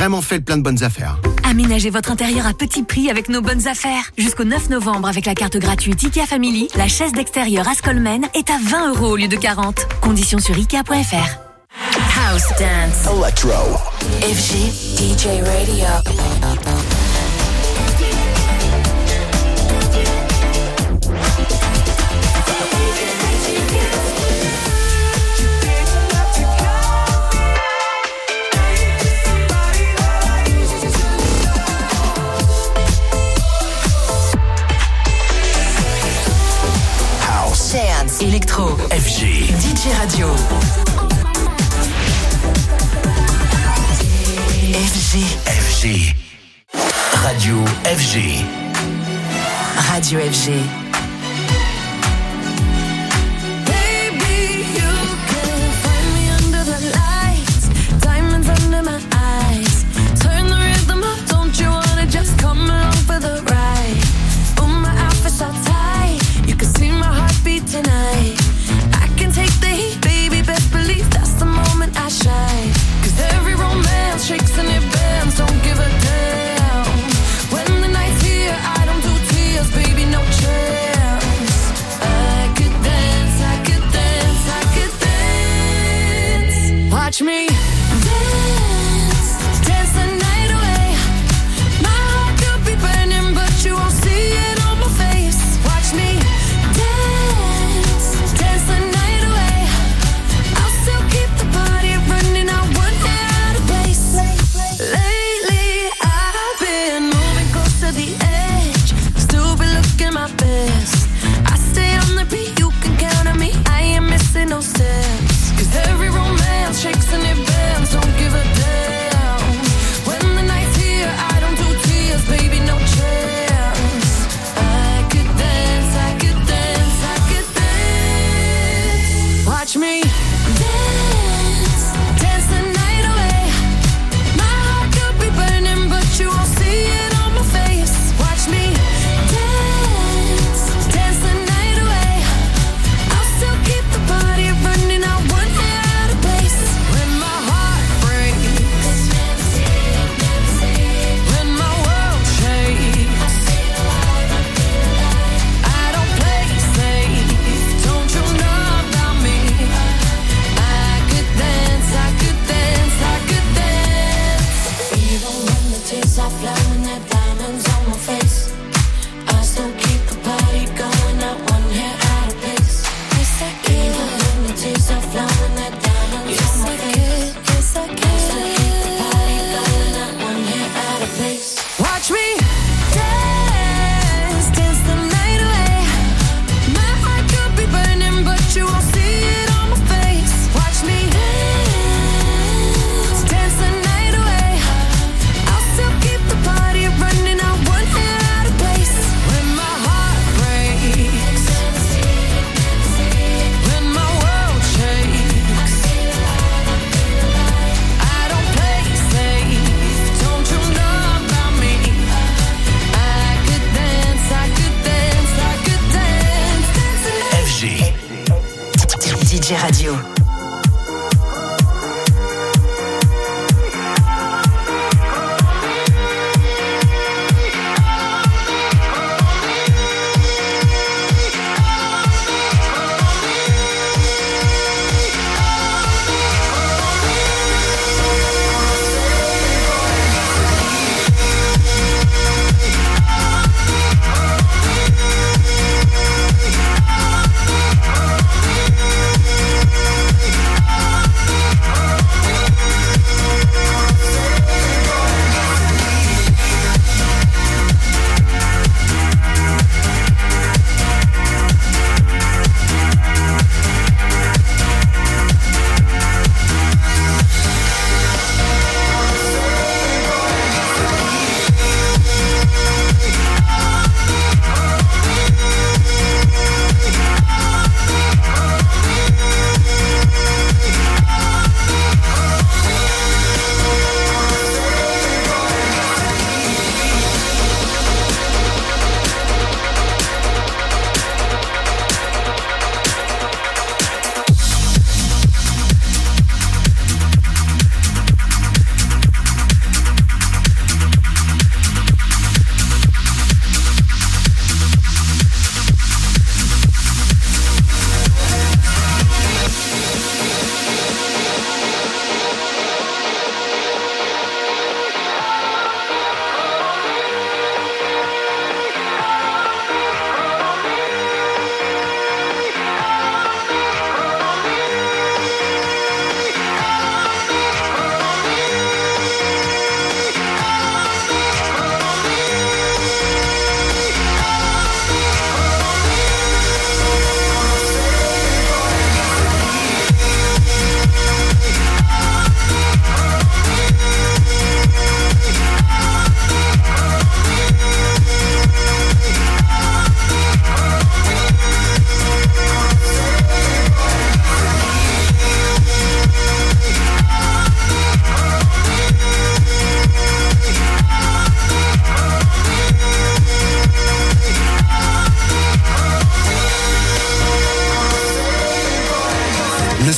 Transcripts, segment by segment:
vraiment fait le plein de bonnes affaires. Aménagez votre intérieur à petit prix avec nos bonnes affaires. Jusqu'au 9 novembre, avec la carte gratuite IKEA Family, la chaise d'extérieur Ascolmen est à 20 € au lieu de 40. Conditions sur Ikea.fr. House Dance. Electro. FG DJ Radio. Dance. Electro. FG. DJ Radio. FG. Radio FG. Radio FG. Tonight, I can take the heat, baby. Best believe that's the moment I shine. 'Cause every romance shakes and it bends. Don't give a damn. When the night's here, I don't do tears, baby. No chance. I could dance, I could dance, I could dance. Watch me dance, dance the night away. My heart could be burning, but you won't see it on my face. Watch me. No steps, 'cause every romance shakes and it bends. Don't give a damn. When the night's here, I don't do tears, baby, no chance. I could dance, I could dance, I could dance. Watch me dance, dance the night away. My heart could be burning, but you won't see it on my face. Watch me dance, dance the night away. I'll still keep the party running, I won't get out of place. When my heart breaks, when my world shakes, I don't play safe, don't you know about me? I could dance, I could dance, I could dance. Even when the tears are flowing, there diamonds on my face, I still keep the party going, not one hair out of place. Even when the tears are flowing, there diamonds on my face, yes I can. Still keep the party going, not one hair out of place. Watch me dance, dance the night away. My heart could be burning, but you won't see it on my face. Watch me dance, dance the night away. I'll still keep the party running, I won't get out of place. When my heart breaks, when my world shakes, I don't play safe, don't you know about me? I could dance, I could dance, I could dance. FG. DJ Radio.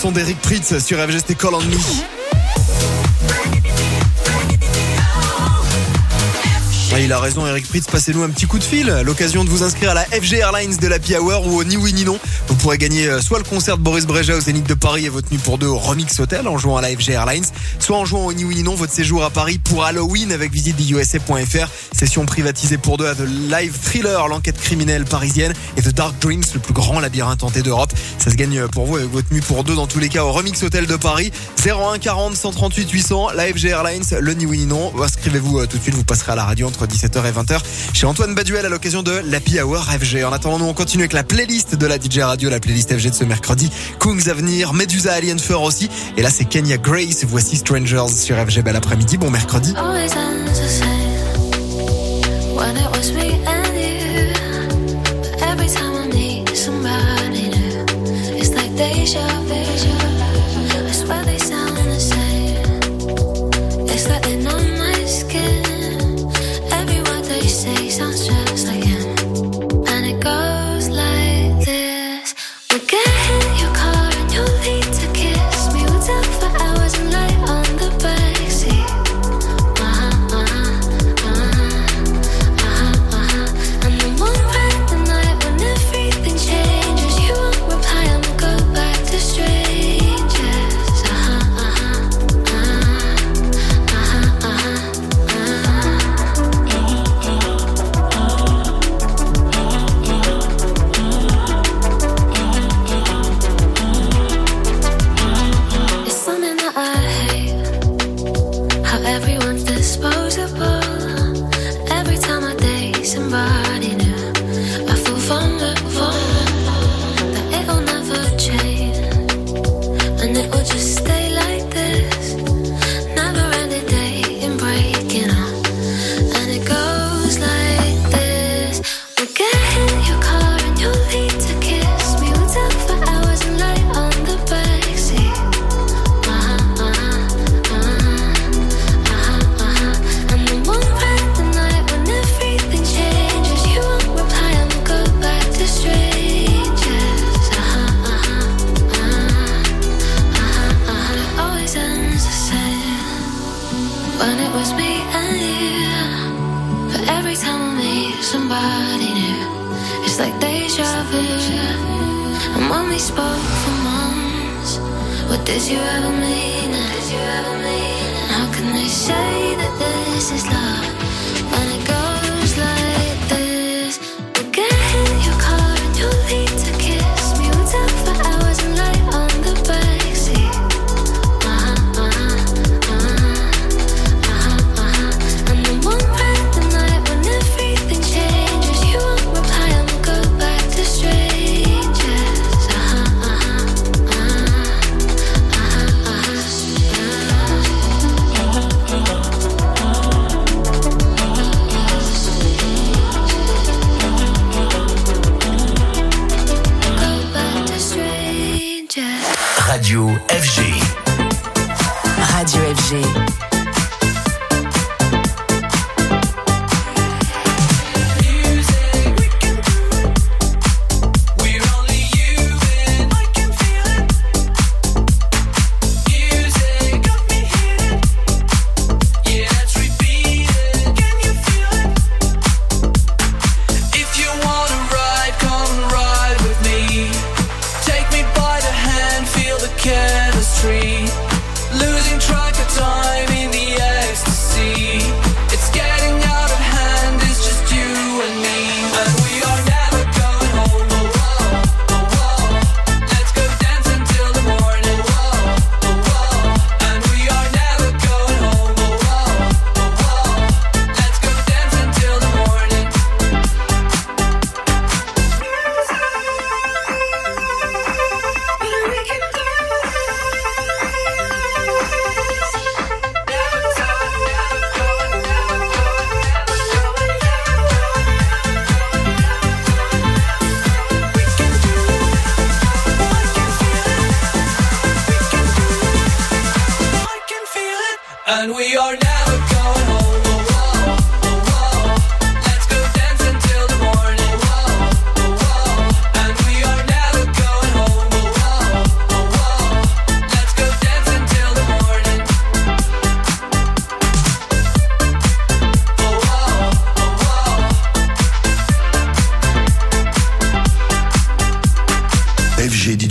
son d'Eric Prydz sur FG, c'était Call on Me. Il a raison, Eric Prydz, passez-nous un petit coup de fil. L'occasion de vous inscrire à la FG Airlines de l'Happy Hour ou au Ni Oui Ni Non. Vous pourrez gagner soit le concert de Boris Brejcha au Zénith de Paris et votre nuit pour deux au Remix Hotel en jouant à la FG Airlines, soit en jouant au Ni Oui Ni Non votre séjour à Paris pour Halloween avec visitedeusa.fr. Session privatisée pour deux à The Live Thriller, l'enquête criminelle parisienne, et The Dark Dreams, le plus grand labyrinthe hanté d'Europe. Ça se gagne pour vous avec votre nuit pour deux dans tous les cas au Remix Hotel de Paris. 01 40 138 800, la FG Airlines, le Ni Oui Ni Non. Inscrivez-vous tout de suite, vous passerez à la radio entre 17h et 20h chez Antoine Baduel à l'occasion de l'Happy Hour FG. En attendant, nous on continue avec la playlist de la DJ Radio, la playlist FG de ce mercredi. Kungs Avenir, Medusa Alien Fur aussi. Et là c'est Kenya Grace, voici Strangers sur FG. Bel après-midi, bon mercredi.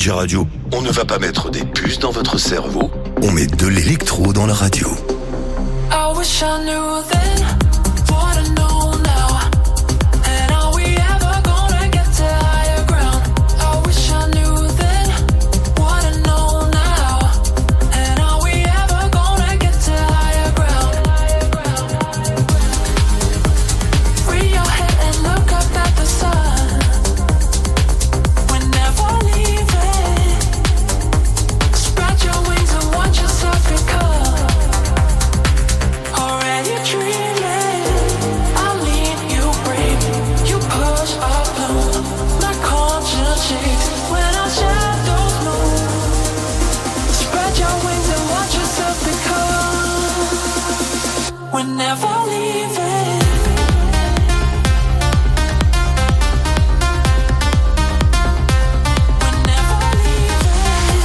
DJ Radio, on ne va pas mettre des puces dans votre cerveau, on met de l'électro dans la radio. I wish I knew then what I know now. And are we ever gonna get to higher ground? I wish I knew then what I know now. And are we ever gonna get to higher ground? Free your head and look up at the sun. We're never leaving. Spread your wings and watch yourself become. Already dreaming, I lead, you breathe, you push, I bloom. My conscience shakes when our shadows move. Spread your wings and watch yourself become. We're never leaving. We're never leaving.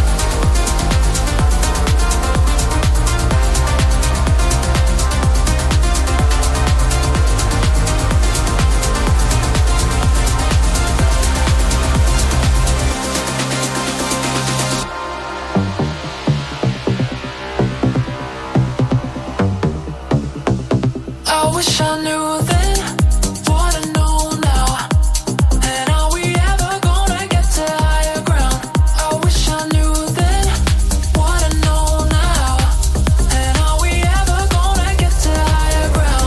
I wish I knew then what I know now. And are we ever gonna get to higher ground? I wish I knew then what I know now. And are we ever gonna get to higher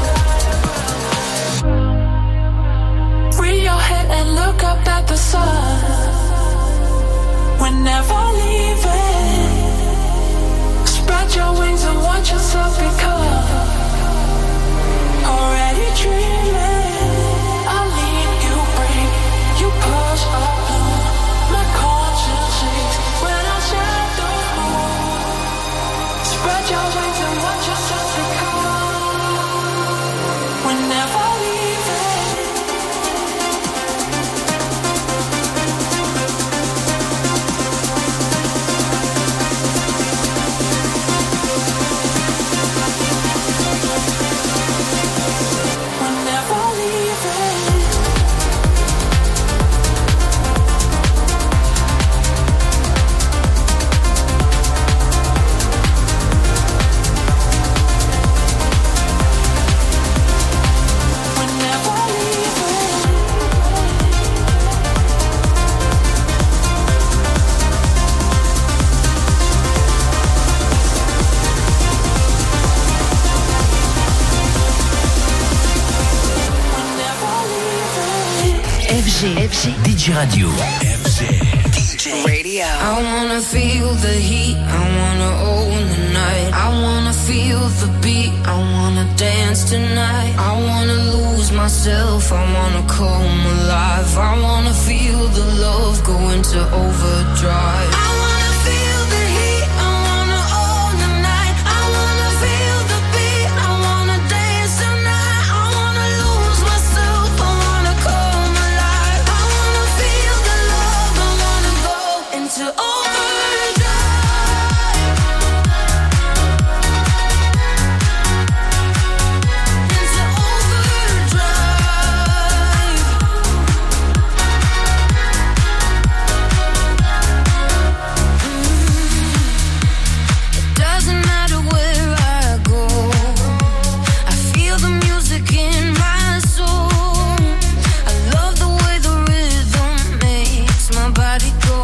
ground? Free your head and look up at the sun. We're never leaving. Spread your wings and watch yourself become. Already dreaming, I lead, you breathe, you push, I bloom. My conscience shakes when our shadows move. Spread your wings and watch yourself become. We're never leaving. We're never leaving. We're never leaving. We're never leaving. FG. DJ Radio. I wanna feel the heat, I wanna own the night. I wanna feel the beat, I wanna dance tonight. I wanna lose myself, I wanna come alive. I wanna feel the love go into overdrive. I wanna feel the heat, I wanna own the night. I wanna feel the beat, I wanna dance tonight. I wanna lose myself, I wanna come alive. I wanna feel the love, I wanna go into overdrive. Into overdrive. It doesn't matter where I go. I feel the music in my soul. I love the way the rhythm makes my body go.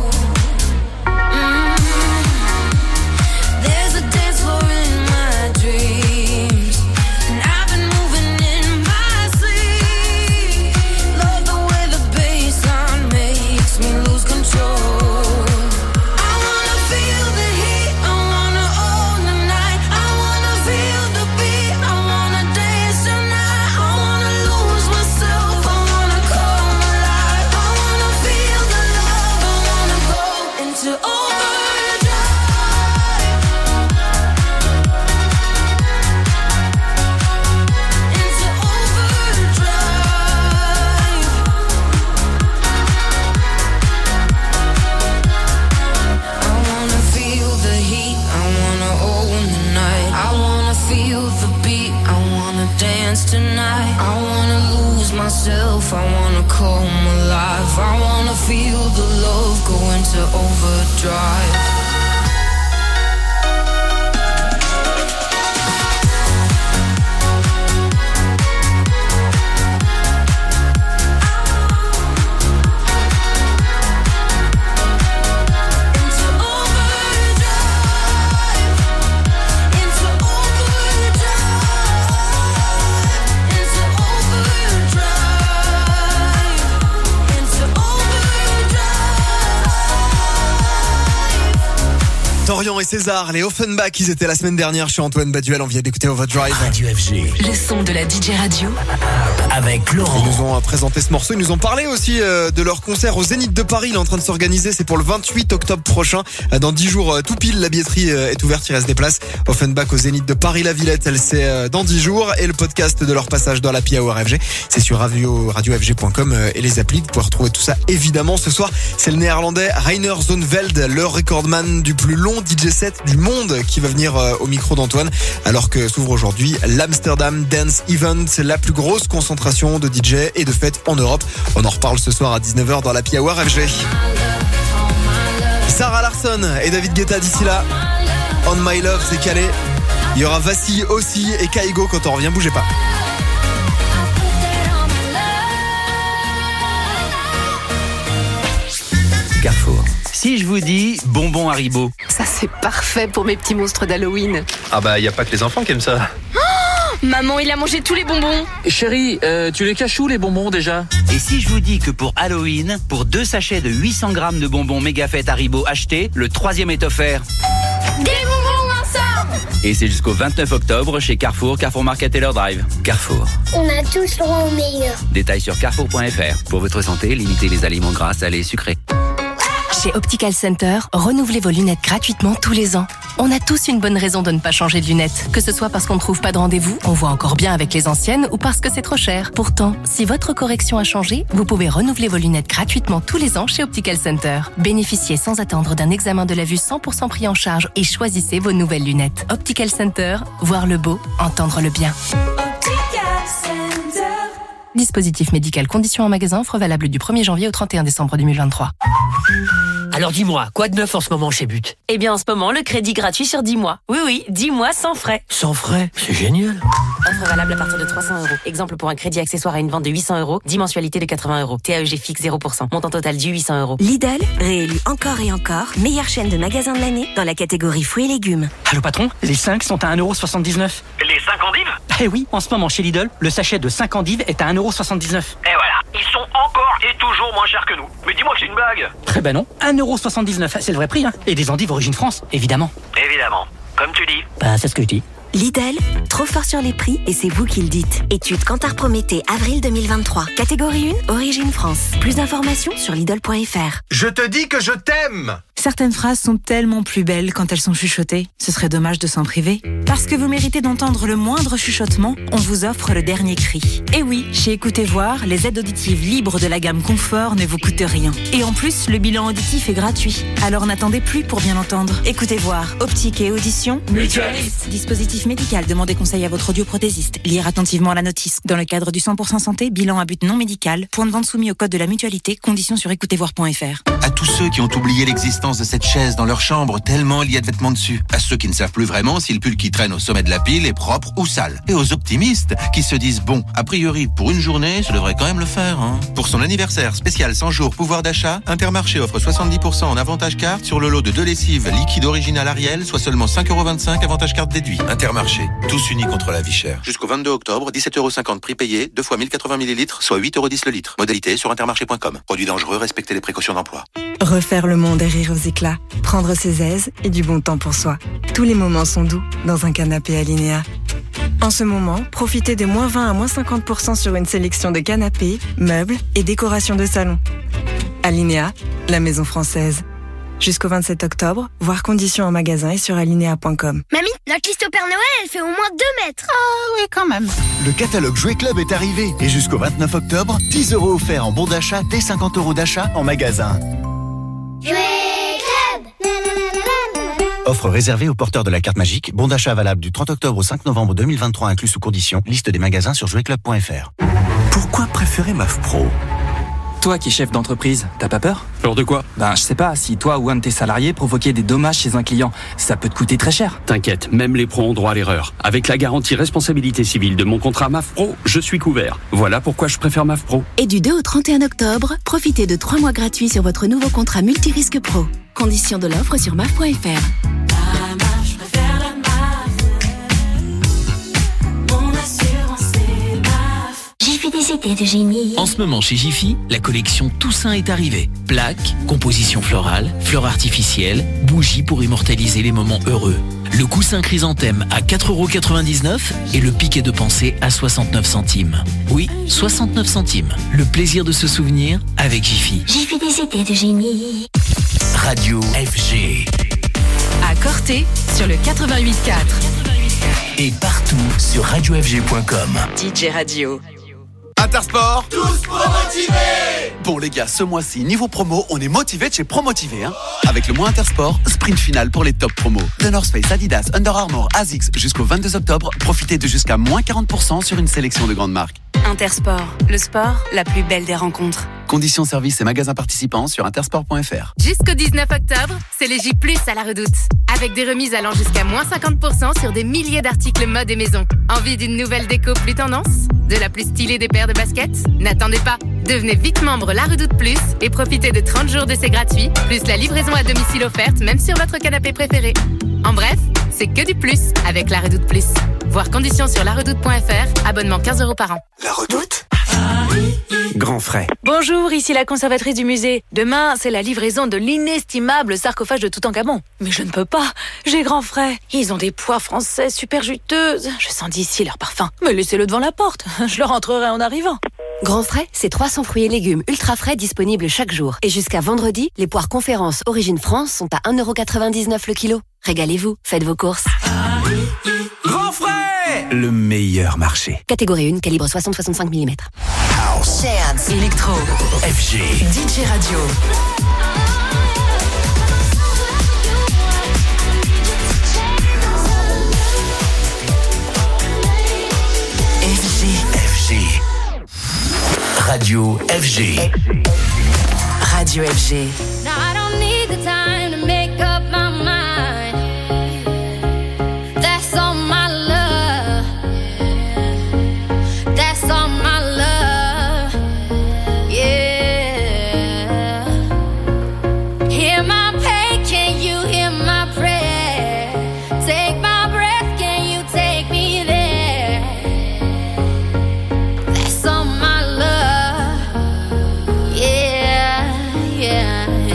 There's a dance floor in my dreams, and I've been moving in my sleep. Love the way the bassline makes me lose control. I wanna feel the heat, I wanna own the night. I wanna feel the beat, I wanna dance tonight. I wanna lose myself, I wanna come alive. I wanna feel the love, I wanna go into overdrive. Into overdrive. I wanna feel the heat, I wanna own the night. I wanna feel the beat, I wanna wanna dance tonight. I wanna lose myself. I wanna come alive. I wanna feel the love go into overdrive. Dorian et César, les Offenbach, ils étaient la semaine dernière chez Antoine Baduel. On vient d'écouter Overdrive. Radio FG. Le son de la DJ radio. Avec Laurent. Ils nous ont présenté ce morceau. Ils nous ont parlé aussi de leur concert au Zénith de Paris. Il est en train de s'organiser. C'est pour le 28 octobre prochain. Dans 10 jours, tout pile, la billetterie est ouverte. Il reste des places. Offenbach au Zénith de Paris-La Villette. Elle c'est dans 10 jours. Et le podcast de leur passage dans la Happy Hour FG, c'est sur radiofg.com et les applis. Vous pouvez retrouver tout ça évidemment. Ce soir, c'est le néerlandais Reiner Zoneveld, le recordman du plus long DJ set du monde, qui va venir au micro d'Antoine, alors que s'ouvre aujourd'hui l'Amsterdam Dance Event, la plus grosse concentration de DJ et de fêtes en Europe. On en reparle ce soir à 19h dans la Happy Hour FG. Sarah Larsson et David Guetta d'ici là. On My Love, c'est calé. Il y aura Vassi aussi et Kaigo quand on revient, bougez pas. Carrefour. Si je vous dis bonbons Haribo. Ça, c'est parfait pour mes petits monstres d'Halloween. Ah bah, y a pas que les enfants qui aiment ça. Maman, il a mangé tous les bonbons. Chérie, tu les caches où les bonbons déjà? Et si je vous dis que pour Halloween, pour 2 sachets de 800 grammes de bonbons Mégafête Haribo achetés, le 3e est offert. Des bonbons ensemble. Et c'est jusqu'au 29 octobre chez Carrefour, Carrefour Market Taylor Drive. Carrefour. On a tous le droit au meilleur. Détails sur carrefour.fr. Pour votre santé, limitez les aliments gras, salés et sucrés. Chez Optical Center, renouvelez vos lunettes gratuitement tous les ans. On a tous une bonne raison de ne pas changer de lunettes. Que ce soit parce qu'on ne trouve pas de rendez-vous, on voit encore bien avec les anciennes, ou parce que c'est trop cher. Pourtant, si votre correction a changé, vous pouvez renouveler vos lunettes gratuitement tous les ans chez Optical Center. Bénéficiez sans attendre d'un examen de la vue 100% pris en charge et choisissez vos nouvelles lunettes. Optical Center, voir le beau, entendre le bien. Dispositif médical, conditions en magasin, offre valable du 1er janvier au 31 décembre 2023. Alors dis-moi, quoi de neuf en ce moment chez But? Eh bien en ce moment, le crédit gratuit sur 10 mois. Oui, 10 mois sans frais. Sans frais? C'est génial. Offre valable à partir de 300 €. Exemple pour un crédit accessoire à une vente de 800 €, 10 mensualités de 80 €. TAEG fixe 0%. Montant total dû 800 €. Lidl, réélu encore et encore, meilleure chaîne de magasins de l'année dans la catégorie fruits et légumes. Allô patron, les 5 sont à 1,79 €. Les 5 endives? Eh oui, en ce moment chez Lidl, le sachet de 5 endives est à 1,79 €. Et voilà, ils sont encore et toujours moins chers que nous. Mais dis-moi que c'est une blague. Eh ben non, 1,79 €, c'est le vrai prix, hein. Et des endives origine France, évidemment. Évidemment, comme tu dis. Bah c'est ce que je dis. Lidl, trop fort sur les prix et c'est vous qui le dites. Étude Kantar Prométhée, avril 2023. Catégorie 1, origine France. Plus d'informations sur Lidl.fr. Je te dis que je t'aime! Certaines phrases sont tellement plus belles quand elles sont chuchotées. Ce serait dommage de s'en priver. Parce que vous méritez d'entendre le moindre chuchotement, on vous offre le dernier cri. Et oui, chez Écoutez Voir, les aides auditives libres de la gamme Confort ne vous coûtent rien. Et en plus, le bilan auditif est gratuit. Alors n'attendez plus pour bien entendre. Écoutez Voir, optique et audition. Mutualiste. Dispositif médical, demandez conseil à votre audioprothésiste. Lire attentivement la notice. Dans le cadre du 100% santé, bilan à but non médical. Point de vente soumis au code de la mutualité. Conditions sur écoutezvoir.fr. À tous ceux qui ont oublié l'existence de cette chaise dans leur chambre tellement il y a de vêtements dessus. À ceux qui ne savent plus vraiment si le pull qui traîne au sommet de la pile est propre ou sale. Et aux optimistes qui se disent bon, a priori pour une journée, ça devrait quand même le faire. Hein. Pour son anniversaire spécial 100 jours pouvoir d'achat, Intermarché offre 70% en avantage carte sur le lot de 2 lessives liquide original Ariel, soit seulement 5,25 € avantage carte déduit. Intermarché, tous unis contre la vie chère. Jusqu'au 22 octobre, 17,50 € prix payé, 2 fois 1080 ml, soit 8,10 € le litre. Modalité sur intermarché.com. Produit dangereux, respectez les précautions d'emploi. Refaire le monde et rire aux éclats. Prendre ses aises et du bon temps pour soi. Tous les moments sont doux dans un canapé Alinea. En ce moment, profitez de moins 20 à moins 50% sur une sélection de canapés, meubles et décorations de salon. Alinea, la maison française. Jusqu'au 27 octobre, voir conditions en magasin et sur alinea.com. Mamie, la liste au Père Noël, elle fait au moins 2 mètres. Ah oui, quand même. Le catalogue Jouet Club est arrivé. Et jusqu'au 29 octobre, 10 € offerts en bon d'achat dès 50 € d'achat en magasin. Jouet Club. Offre réservée aux porteurs de la carte magique. Bon d'achat valable du 30 octobre au 5 novembre 2023 inclus sous conditions. Liste des magasins sur jouetclub.fr. Pourquoi préférer MAF Pro ? Toi qui es chef d'entreprise, t'as pas peur ? Peur de quoi ? Ben, je sais pas, si toi ou un de tes salariés provoquait des dommages chez un client, ça peut te coûter très cher. T'inquiète, même les pros ont droit à l'erreur. Avec la garantie responsabilité civile de mon contrat MAF Pro, je suis couvert. Voilà pourquoi je préfère MAF Pro. Et du 2 au 31 octobre, profitez de 3 mois gratuits sur votre nouveau contrat multirisque pro. Conditions de l'offre sur maf.fr. Des idées de génie. En ce moment chez Jiffy, la collection Toussaint est arrivée. Plaques, composition florale, fleurs artificielles, bougies pour immortaliser les moments heureux. Le coussin chrysanthème à 4,99€ et le piquet de pensée à 69 centimes. Oui, 69 centimes. Le plaisir de se souvenir avec Jiffy. Jiffy des idées de génie. Radio FG. À Corté, sur le 88.4. Et partout sur radiofg.com. DJ Radio. Intersport, tous promotivés. Bon les gars, ce mois-ci, niveau promo, on est motivés de chez Promotivé. Avec le mois Intersport, sprint final pour les top promos. The North Face, Adidas, Under Armour, ASICS, jusqu'au 22 octobre, profitez de jusqu'à moins 40% sur une sélection de grandes marques. Intersport, le sport, la plus belle des rencontres. Conditions, services et magasins participants sur intersport.fr. Jusqu'au 19 octobre, c'est les J+ à la Redoute. Avec des remises allant jusqu'à moins 50% sur des milliers d'articles mode et maison. Envie d'une nouvelle déco plus tendance ? De la plus stylée des paires de baskets ? N'attendez pas. Devenez vite membre La Redoute Plus et profitez de 30 jours d'essai gratuit, plus la livraison à domicile offerte, même sur votre canapé préféré. En bref, c'est que du plus avec La Redoute Plus. Voir conditions sur laredoute.fr, abonnement 15€ par an. La Redoute. Grand frais. Bonjour, ici la conservatrice du musée. Demain, c'est la livraison de l'inestimable sarcophage de Toutankhamon. Mais je ne peux pas, j'ai grand frais. Ils ont des poires françaises super juteuses. Je sens d'ici leur parfum. Mais laissez-le devant la porte, je le rentrerai en arrivant. Grand frais, c'est 300 fruits et légumes ultra frais disponibles chaque jour. Et jusqu'à vendredi, les poires Conférence Origine France sont à 1,99€ le kilo. Régalez-vous, faites vos courses. Grand frais. Le meilleur marché. Catégorie 1, calibre 60-65 mm. House, Dance, Electro, FG, DJ Radio. FG. Radio FG. Radio FG. Now I don't need the time to make up my mind. That's all my love. That's all my love. Yeah. Hear my pain, can you hear my prayer? Take my breath, can you take me there? That's all my love. Yeah, yeah.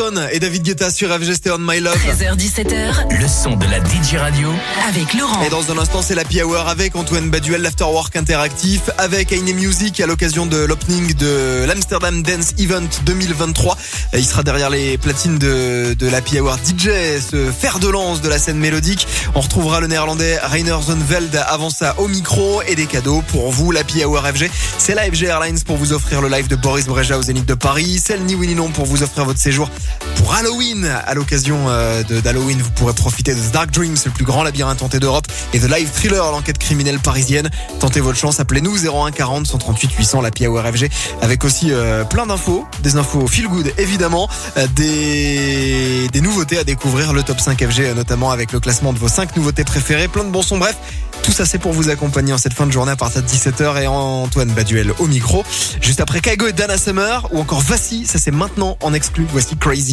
Brown et David Guetta sur FG Stay On My Love. 13h-17h, Le son de la DJ Radio. avec Laurent. Et dans un instant, c'est l'Happy Hour avec Antoine Baduel, l'Afterwork interactif, avec Aine Music à l'occasion de l'opening de l'Amsterdam Dance Event 2023. Il sera derrière les platines de l'Happy Hour DJ, ce fer de lance de la scène mélodique. On retrouvera le néerlandais Rainer Zonveld avant ça au micro et des cadeaux pour vous. L'Happy Hour FG, c'est la FG Airlines pour vous offrir le live de Boris Brejcha au Zénith de Paris. C'est le Ni Oui Ni Non pour vous offrir votre séjour pour Halloween. À l'occasion d'Halloween, vous pourrez profiter de The Dark Dreams, le plus grand labyrinthe hanté d'Europe, et The Live Thriller, l'enquête criminelle parisienne. Tentez votre chance, appelez-nous 01 40 138 800, l'Happy Hour FG, avec aussi plein d'infos, des infos feel good évidemment, des nouveautés à découvrir, le top 5 FG notamment avec le classement de vos 5 nouveautés préférées, plein de bons sons, bref. Tout ça, c'est pour vous accompagner en cette fin de journée à partir de 17h et Antoine Baduel au micro. Juste après Kaigo et Dana Summer ou encore Vassi, ça c'est maintenant en exclu. Voici Crazy.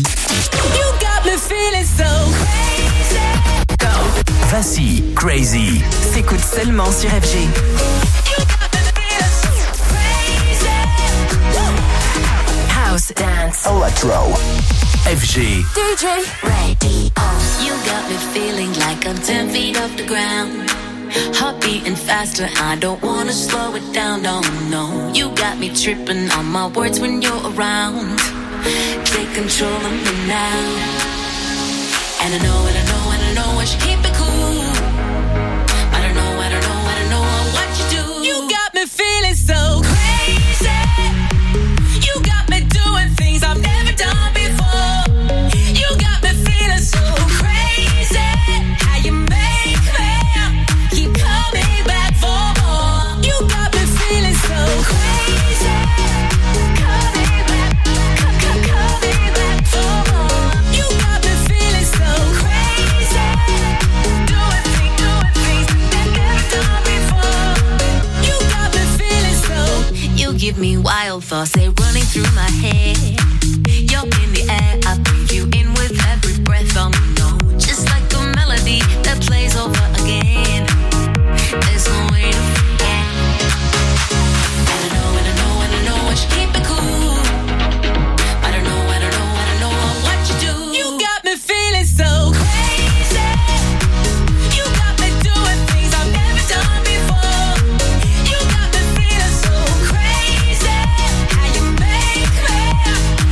Vassi, Crazy. S'écoute seulement sur FG. House Dance. Electro. FG. DJ Radio. You got me feeling like I'm 10 feet off the ground. Heart beating faster, I don't wanna slow it down, no. You got me tripping on my words when you're around. Take control of me now. And I know I should keep it cool. I don't know what you do. You got me feeling so crazy. You got me doing things I've never done before. You got me feeling so crazy. How you make me keep coming back for more. You got me feeling so crazy. Coming back for more. You got me feeling so crazy. Doing things that never done before. You got me feeling so. You give me wild thoughts, they running through my head. You're in the air, I breathe you in with every breath. No, just like a melody that plays over again. There's no way to forget. And I know I should keep it cool. I don't know what you do. You got me feeling so crazy. You got me doing things I've never done before. You got me feeling so crazy. How you make me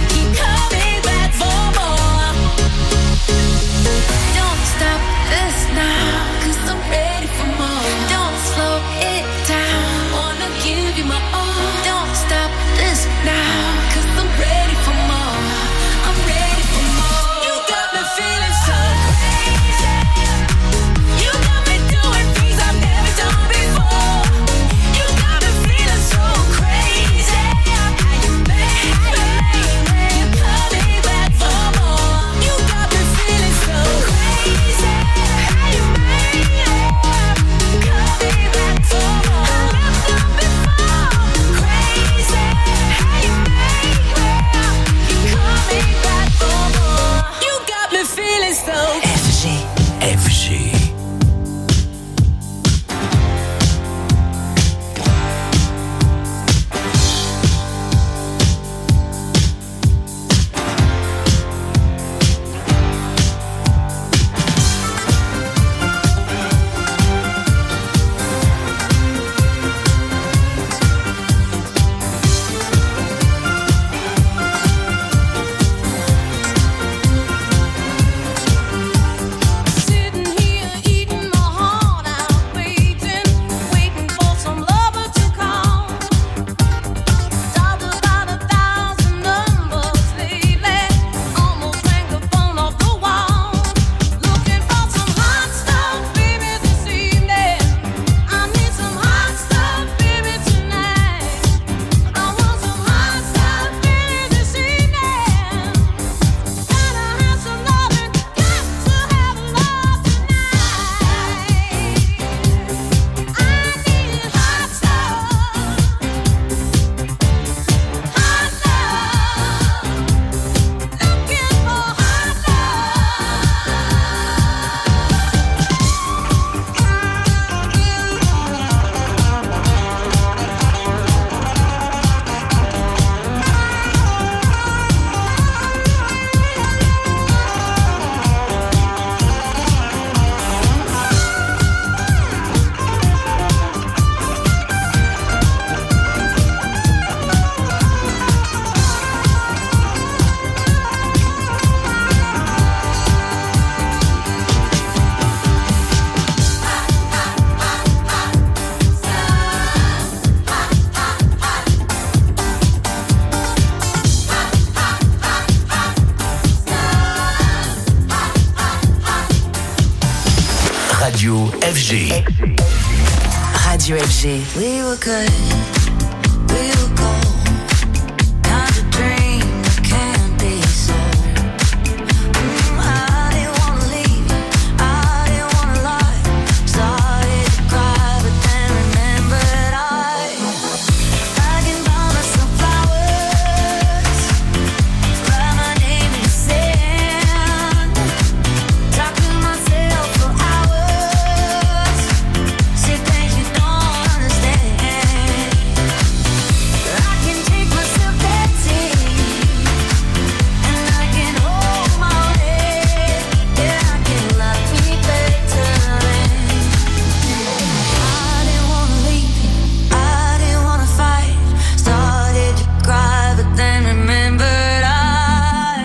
Radio FG. Radio FG. We were good, we were gold. Kind of dream that can't be sold. I didn't wanna leave, I didn't wanna lie. Started to cry, but then remembered I can buy myself flowers, write my name in the sand, talk to myself for hours, say things you don't understand. I can take myself dancing, and I can hold my own head. Yeah, I can love me better than. I didn't wanna leave, I didn't wanna fight. Started to cry, but then remembered I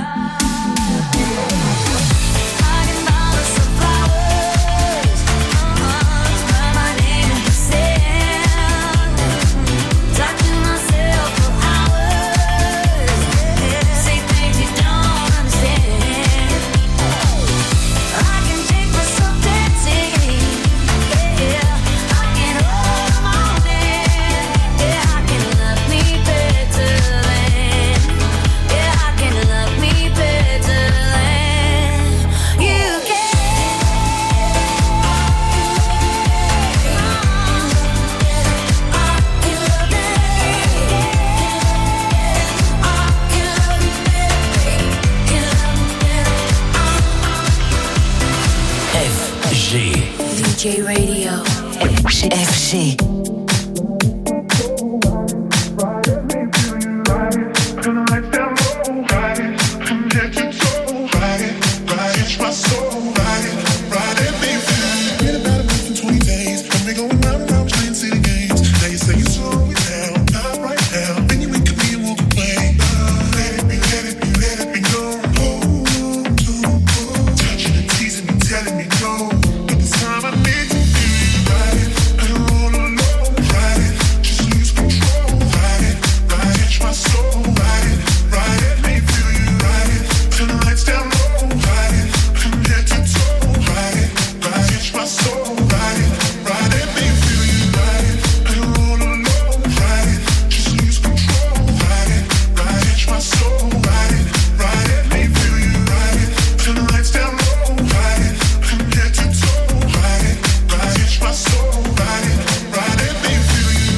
can buy myself flowers, write my name in the sand, talk to myself for hours, say things you don't understand. I can take myself dancing, yeah, I can hold my own hand, yeah, I can love me better than, yeah, I can love me better than you can. FG. DJ Radio. FG. Telling me no, but this time I need to feel right. And all alone, right? Just lose control, right? Catch my soul, right? Let me feel you, right? Turn the lights down low, right? From head to toe, right? Catch my soul, right? Let me feel you, right? And all alone, right? Just lose control, right? Catch my soul, right? Let me feel you, right? Turn the lights down low, right? From head to toe, right? Catch my soul, right? Let me feel you.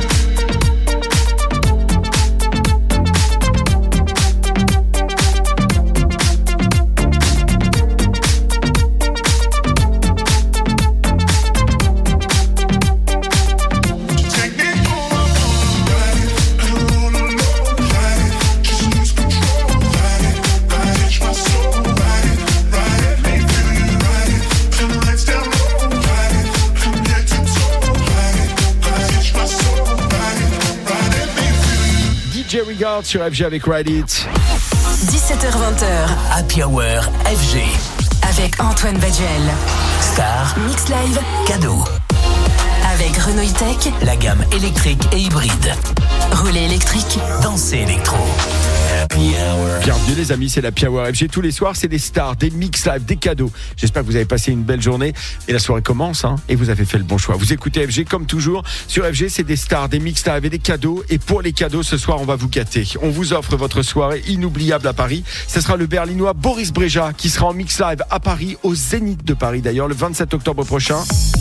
Take me home, right? And all alone, right? Just lose control, right? Catch my soul, right? Let me feel you, right? Turn the lights down low, right? From head to toe, right? Catch my soul, right? Let me feel you. DJ Regard sur FG avec Ride It. 17h-20h. Happy Hour FG. Avec Antoine Baduel. Star. Mix Live. Cadeau. Avec Renault E-Tech. La gamme électrique et hybride. Rouler électrique. Danser électro. Happy Hour. Bienvenue les amis, c'est la Happy Hour FG. Tous les soirs, c'est des stars, des mix live, des cadeaux. J'espère que vous avez passé une belle journée. Et la soirée commence, et vous avez fait le bon choix. Vous écoutez FG comme toujours. Sur FG, c'est des stars, des mix live et des cadeaux. Et pour les cadeaux, ce soir, on va vous gâter. On vous offre votre soirée inoubliable à Paris. Ce sera le Berlinois Boris Brejcha qui sera en mix live à Paris, au Zénith de Paris d'ailleurs, le 27 octobre prochain.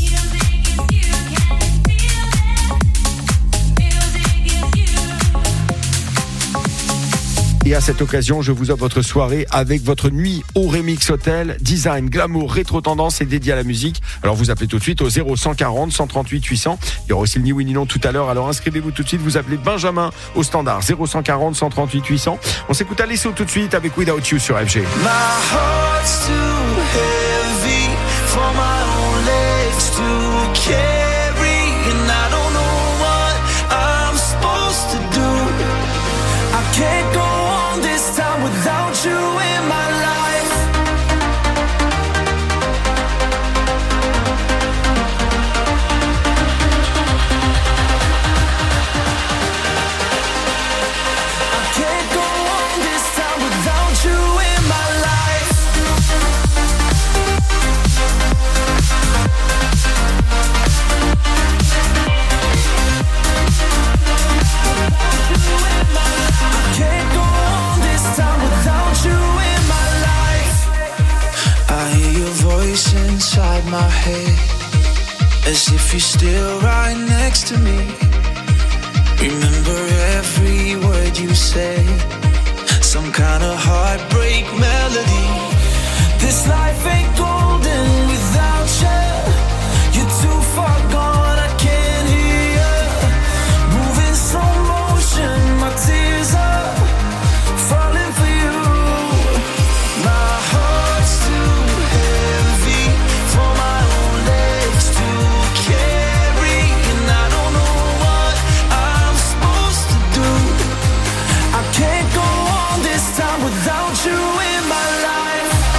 Et à cette occasion, je vous offre votre soirée avec votre nuit au Remix Hotel. Design, glamour, rétro tendance et dédié à la musique. Alors vous appelez tout de suite au 0140 138 800. Il y aura aussi le ni oui ni non tout à l'heure. Alors inscrivez-vous tout de suite. Vous appelez Benjamin au standard 0140 138 800. On s'écoute Alesso tout de suite avec Without You sur FG. My heart's too heavy for my own legs to carry, and I don't know what I'm supposed to do. I can't go on this time without you in my life. I can't go on this time without you in my life. inside my head, as if you're still right next to me. Remember every word you said, some kind of heartbreak melody. This life ain't golden without you. You're too far gone, I can't hear you. Moving slow motion, my tears are falling for you. My heart's too heavy for my own legs to carry, and I don't know what I'm supposed to do. I can't go on this time without you in my life.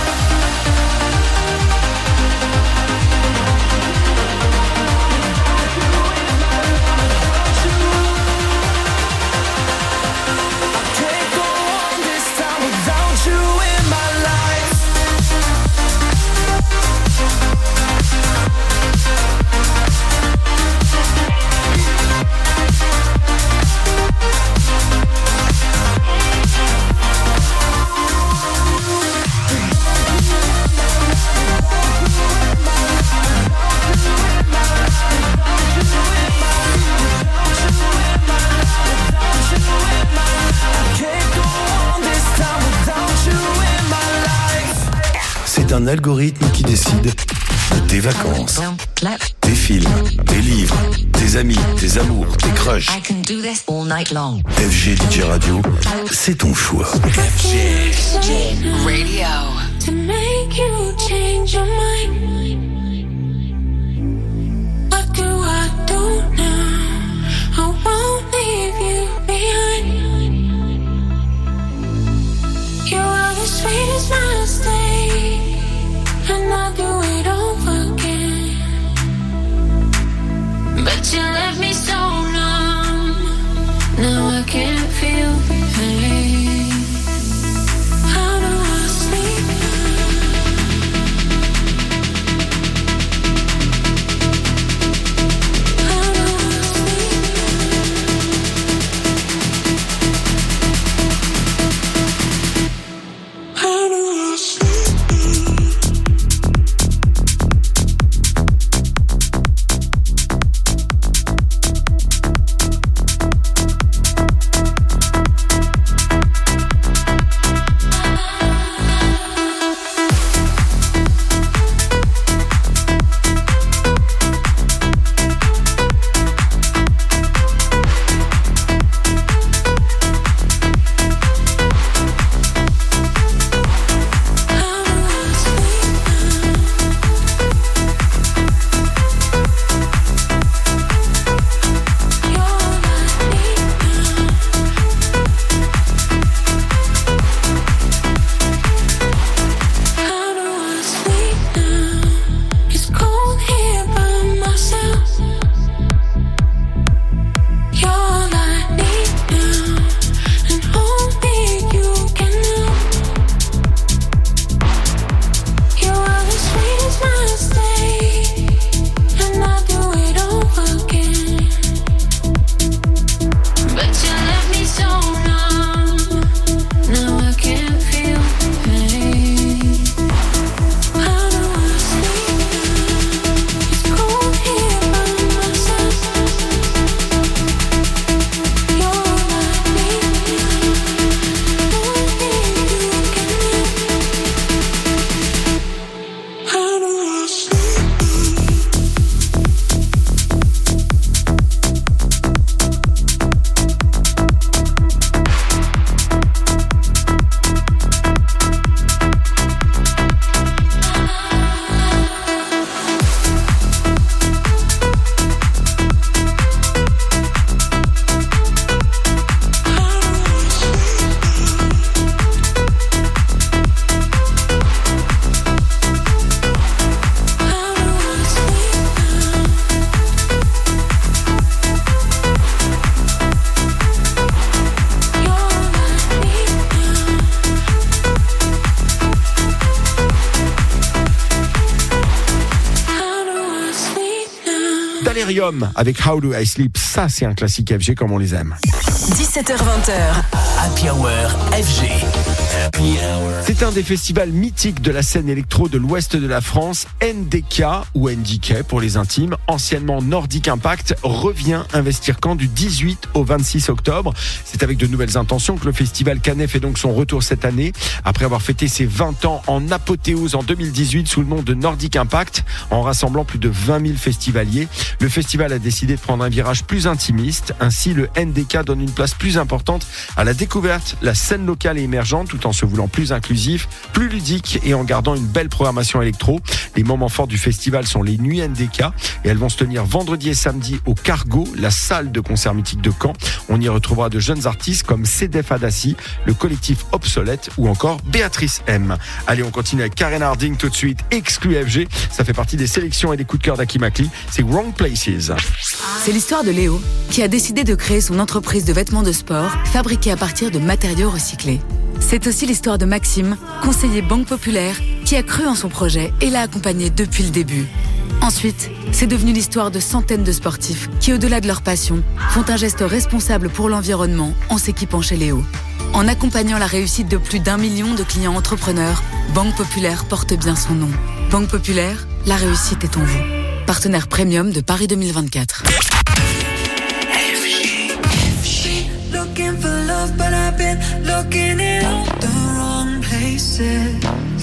C'est un algorithme qui décide de tes vacances, tes films, tes livres, tes amis, tes amours, tes crushs. FG DJ Radio, c'est ton choix. FG Radio. To make you change your mind. What do I do now? I won't leave you behind. You are the sweetest mistake, and I'll do it over again. But you left me so numb, now I can't feel pain. How do I sleep Valerium avec How Do I Sleep, ça c'est un classique FG comme on les aime. 17h-20h. Happy Hour FG. C'est un des festivals mythiques de la scène électro de l'ouest de la France. NDK ou NDK pour les intimes, anciennement Nordic Impact, revient investir Caen du 18 au 26 octobre. C'est avec de nouvelles intentions que le festival Canet fait donc son retour cette année. Après avoir fêté ses 20 ans en apothéose en 2018 sous le nom de Nordic Impact, en rassemblant plus de 20 000 festivaliers, le festival a décidé de prendre un virage plus intimiste. Ainsi, le NDK donne une place plus importante à la découverte, la scène locale et émergente, tout en se voulant plus inclusif, plus ludique et en gardant une belle programmation électro. Les moments forts du festival sont les nuits NDK et elles vont se tenir vendredi et samedi au Cargo, la salle de concert mythique de Caen. On y retrouvera de jeunes artistes comme Cedef Adassi, le collectif Obsolète ou encore Béatrice M. Allez, on continue avec Karen Harding tout de suite, exclu FG. Ça fait partie des sélections et des coups de cœur d'Aki Makli. C'est Wrong Places. C'est l'histoire de Léo qui a décidé de créer son entreprise de vêtements de sport fabriqués à partir de matériaux recyclés. C'est aussi l'histoire de Maxime, conseiller Banque Populaire, qui a cru en son projet et l'a accompagné depuis le début. Ensuite, c'est devenu l'histoire de centaines de sportifs qui, au-delà de leur passion, font un geste responsable pour l'environnement en s'équipant chez Léo. En accompagnant la réussite de plus d'1 million de clients entrepreneurs, Banque Populaire porte bien son nom. Banque Populaire, la réussite est en vous. Partenaire premium de Paris 2024. Looking for love, but I've been looking in all the wrong places.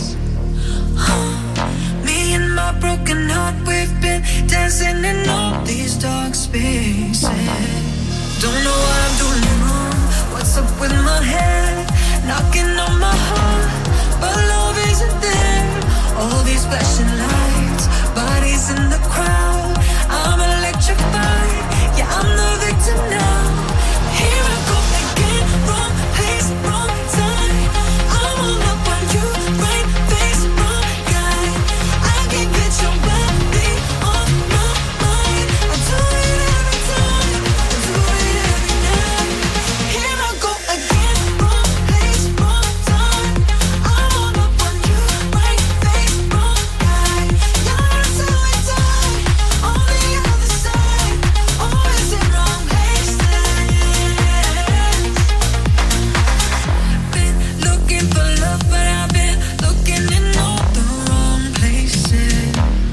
Me and my broken heart, we've been dancing in all these dark spaces. Don't know what I'm doing wrong. What's up with my head? Knocking on my heart, but love isn't there. All these flashing lights, bodies in the crowd. I'm electrified, yeah, I'm the victim now. Here I go again, wrong place, wrong time. I'm all up on you, right face, wrong guy. I can't get your body off my mind. I do it every time, I do it every night. Here I go again, wrong place, wrong time. I'm all up on you, right face, wrong guy. Yeah, so I die on the other side. Always in wrong places. Been looking for love, but I've been looking in all the wrong places.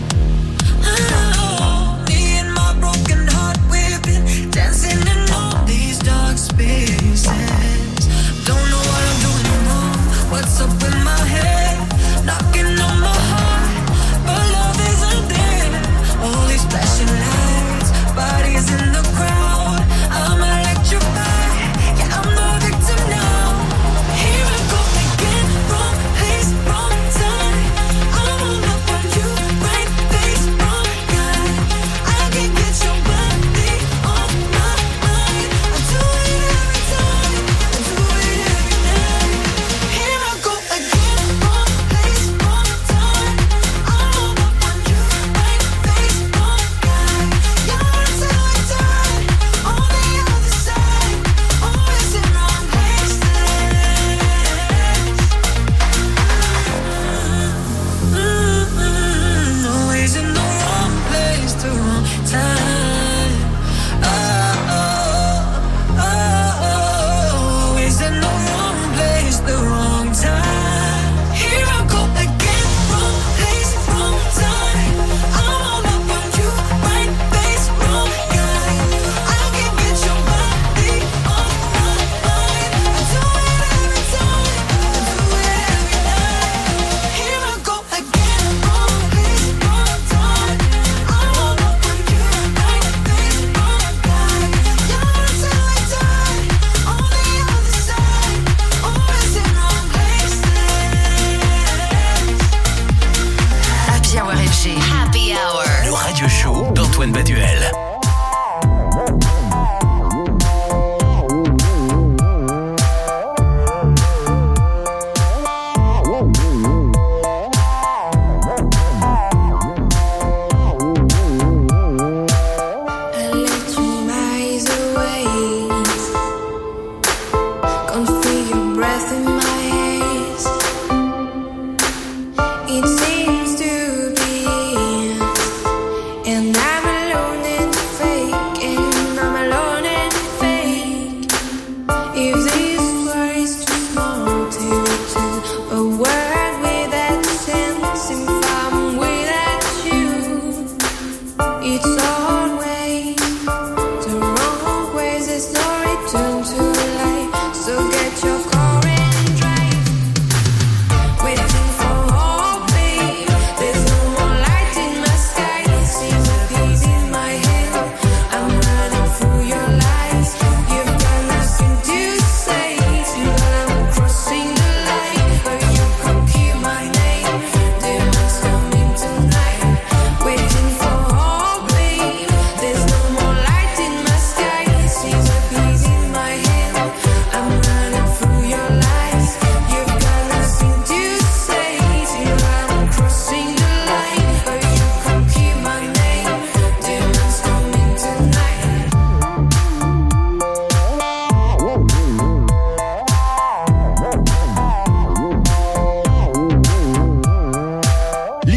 Me and my broken heart, we've been dancing in all these dark spaces. Don't know what I'm doing wrong. What's up in my head? Knocking on my heart, but love isn't there. All these flashing lights, bodies in the crowd. I'm electrified, yeah, I'm the victim now. Here I go again, wrong place, wrong time. I'm all up on you, right face, wrong guy. I can't get your body off my mind. I do it every time, I do it every night. Here I go again, wrong place, wrong time. I'm all up on you, right face, wrong guy. Yeah, so I die on the other side, always in wrong places. Always in the wrong place, the wrong time. Always in the wrong place, the wrong time. Here I go again, wrong place, wrong time. I'm all up on you, right face, wrong guy. I can't get your body off my mind. I do it every time, I do it every night. Here I go again, wrong place, wrong time. I'm all up on you, right face, wrong guy. Yeah, till I die on the other side, always in wrong places. Happy Hour FG. Happy Hour. Le radio show d'Antoine Baduel. I left you miles away. Can't feel your breath in my hands. It seems to be, and I'm alone in the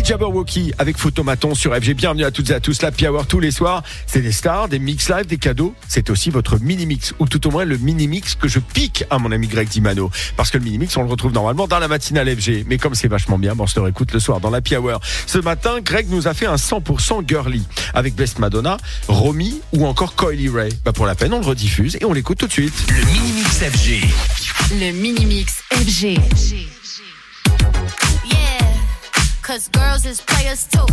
Jabberwocky avec Photomaton sur FG. Bienvenue à toutes et à tous. La Happy Hour tous les soirs. C'est des stars, des mix live, des cadeaux. C'est aussi votre mini-mix, ou tout au moins le mini-mix que je pique à mon ami Greg Dimano. Parce que le mini-mix, on le retrouve normalement dans la matinale FG. Mais comme c'est vachement bien, on se le réécoute le soir dans la Happy Hour. Ce matin, Greg nous a fait un 100% girly avec Best Madonna, Romy ou encore Coily Ray. Pour la peine, on le rediffuse et on l'écoute tout de suite. Le mini-mix FG. Le mini-mix FG. Cause girls is players too.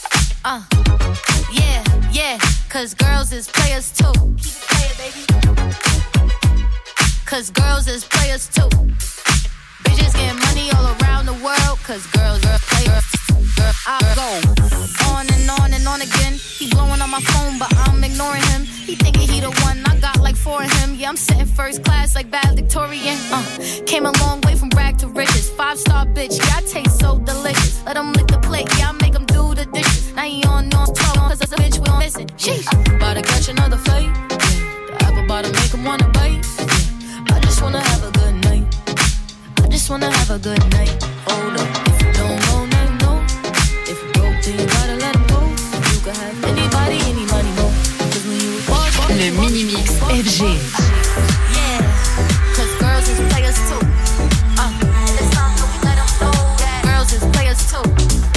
Yeah, cause girls is players too. Keep it playing, baby. Cause girls is players too. Bitches getting money all around the world. Cause girls are players. I go on again. He blowing on my phone, but I'm ignoring him. He thinking he the one, I got like 4 of him. Yeah, I'm sitting first class like bad Victorian. Came a long way from rag to riches. 5-star bitch, yeah, I taste so delicious. Let him lick the plate, yeah, I make him do the dishes. Now he on 12, cause it's a bitch we don't listen. Sheesh, about to catch another fight. The apple bottom make him wanna bite. I just wanna have a good night. I just wanna have a good night. Hold up, if you don't know, then no. If you broke, then you gotta let him go. You can have anybody, any money, no. Cause when you walk, le mini-mix FG. Yeah, cause girls is players too. It's time that we let them know that girls is players too.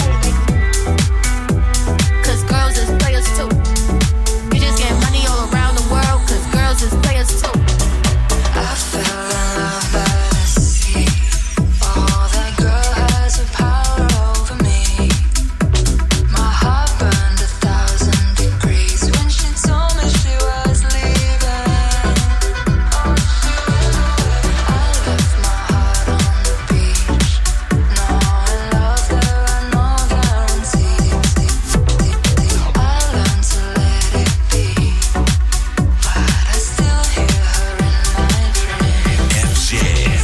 Cause girls is players too. You just get money all around the world. Cause girls is players too. I fell in love by the sea. Oh, that girl has a power over me. My heart burned 1,000 degrees when she told me she was leaving. Oh, I left my heart on the beach. Now I love there are no guarantees. I learned to let it be, but I still hear her in my dreams. FG.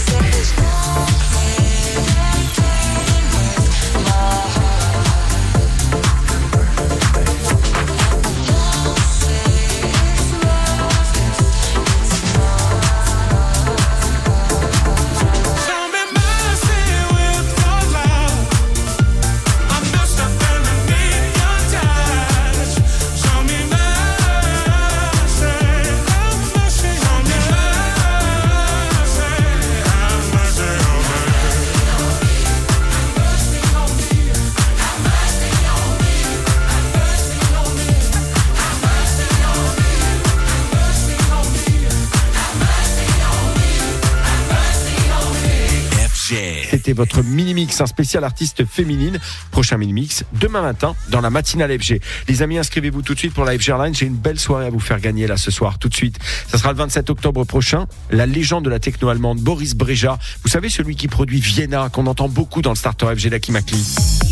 C'était votre mini-mix, un spécial artiste féminine. Prochain mini-mix, demain matin, dans la matinale FG. Les amis, inscrivez-vous tout de suite pour la FG Airline. J'ai une belle soirée à vous faire gagner là ce soir, tout de suite. Ça sera le 27 octobre prochain. La légende de la techno allemande, Boris Brejcha. Vous savez, celui qui produit Vienna, qu'on entend beaucoup dans le starter FG d'Aki Makli.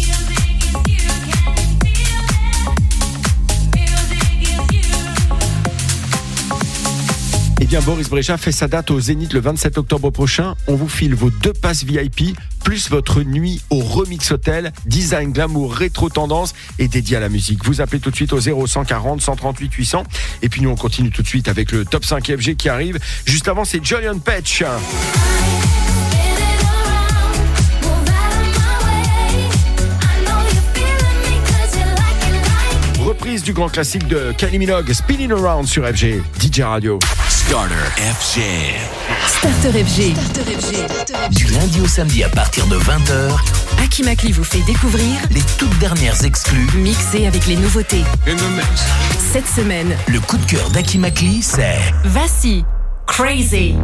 Eh bien, Boris Brejcha fait sa date au Zénith le 27 octobre prochain. On vous file vos 2 passes VIP, plus votre nuit au Remix Hotel, design, glamour, rétro tendance et dédié à la musique. Vous appelez tout de suite au 0140 138 800. Et puis nous, on continue tout de suite avec le top 5 FG qui arrive. Juste avant, c'est Julian Petch. Reprise du grand classique de Kylie Minogue, Spinning Around sur FG, DJ Radio. Starter FG. Starter FG. Du lundi au samedi à partir de 20h, Aki Makli vous fait découvrir les toutes dernières exclus mixées avec les nouveautés. Cette semaine, le coup de cœur d'Aki Makli, c'est Vassi, Crazy.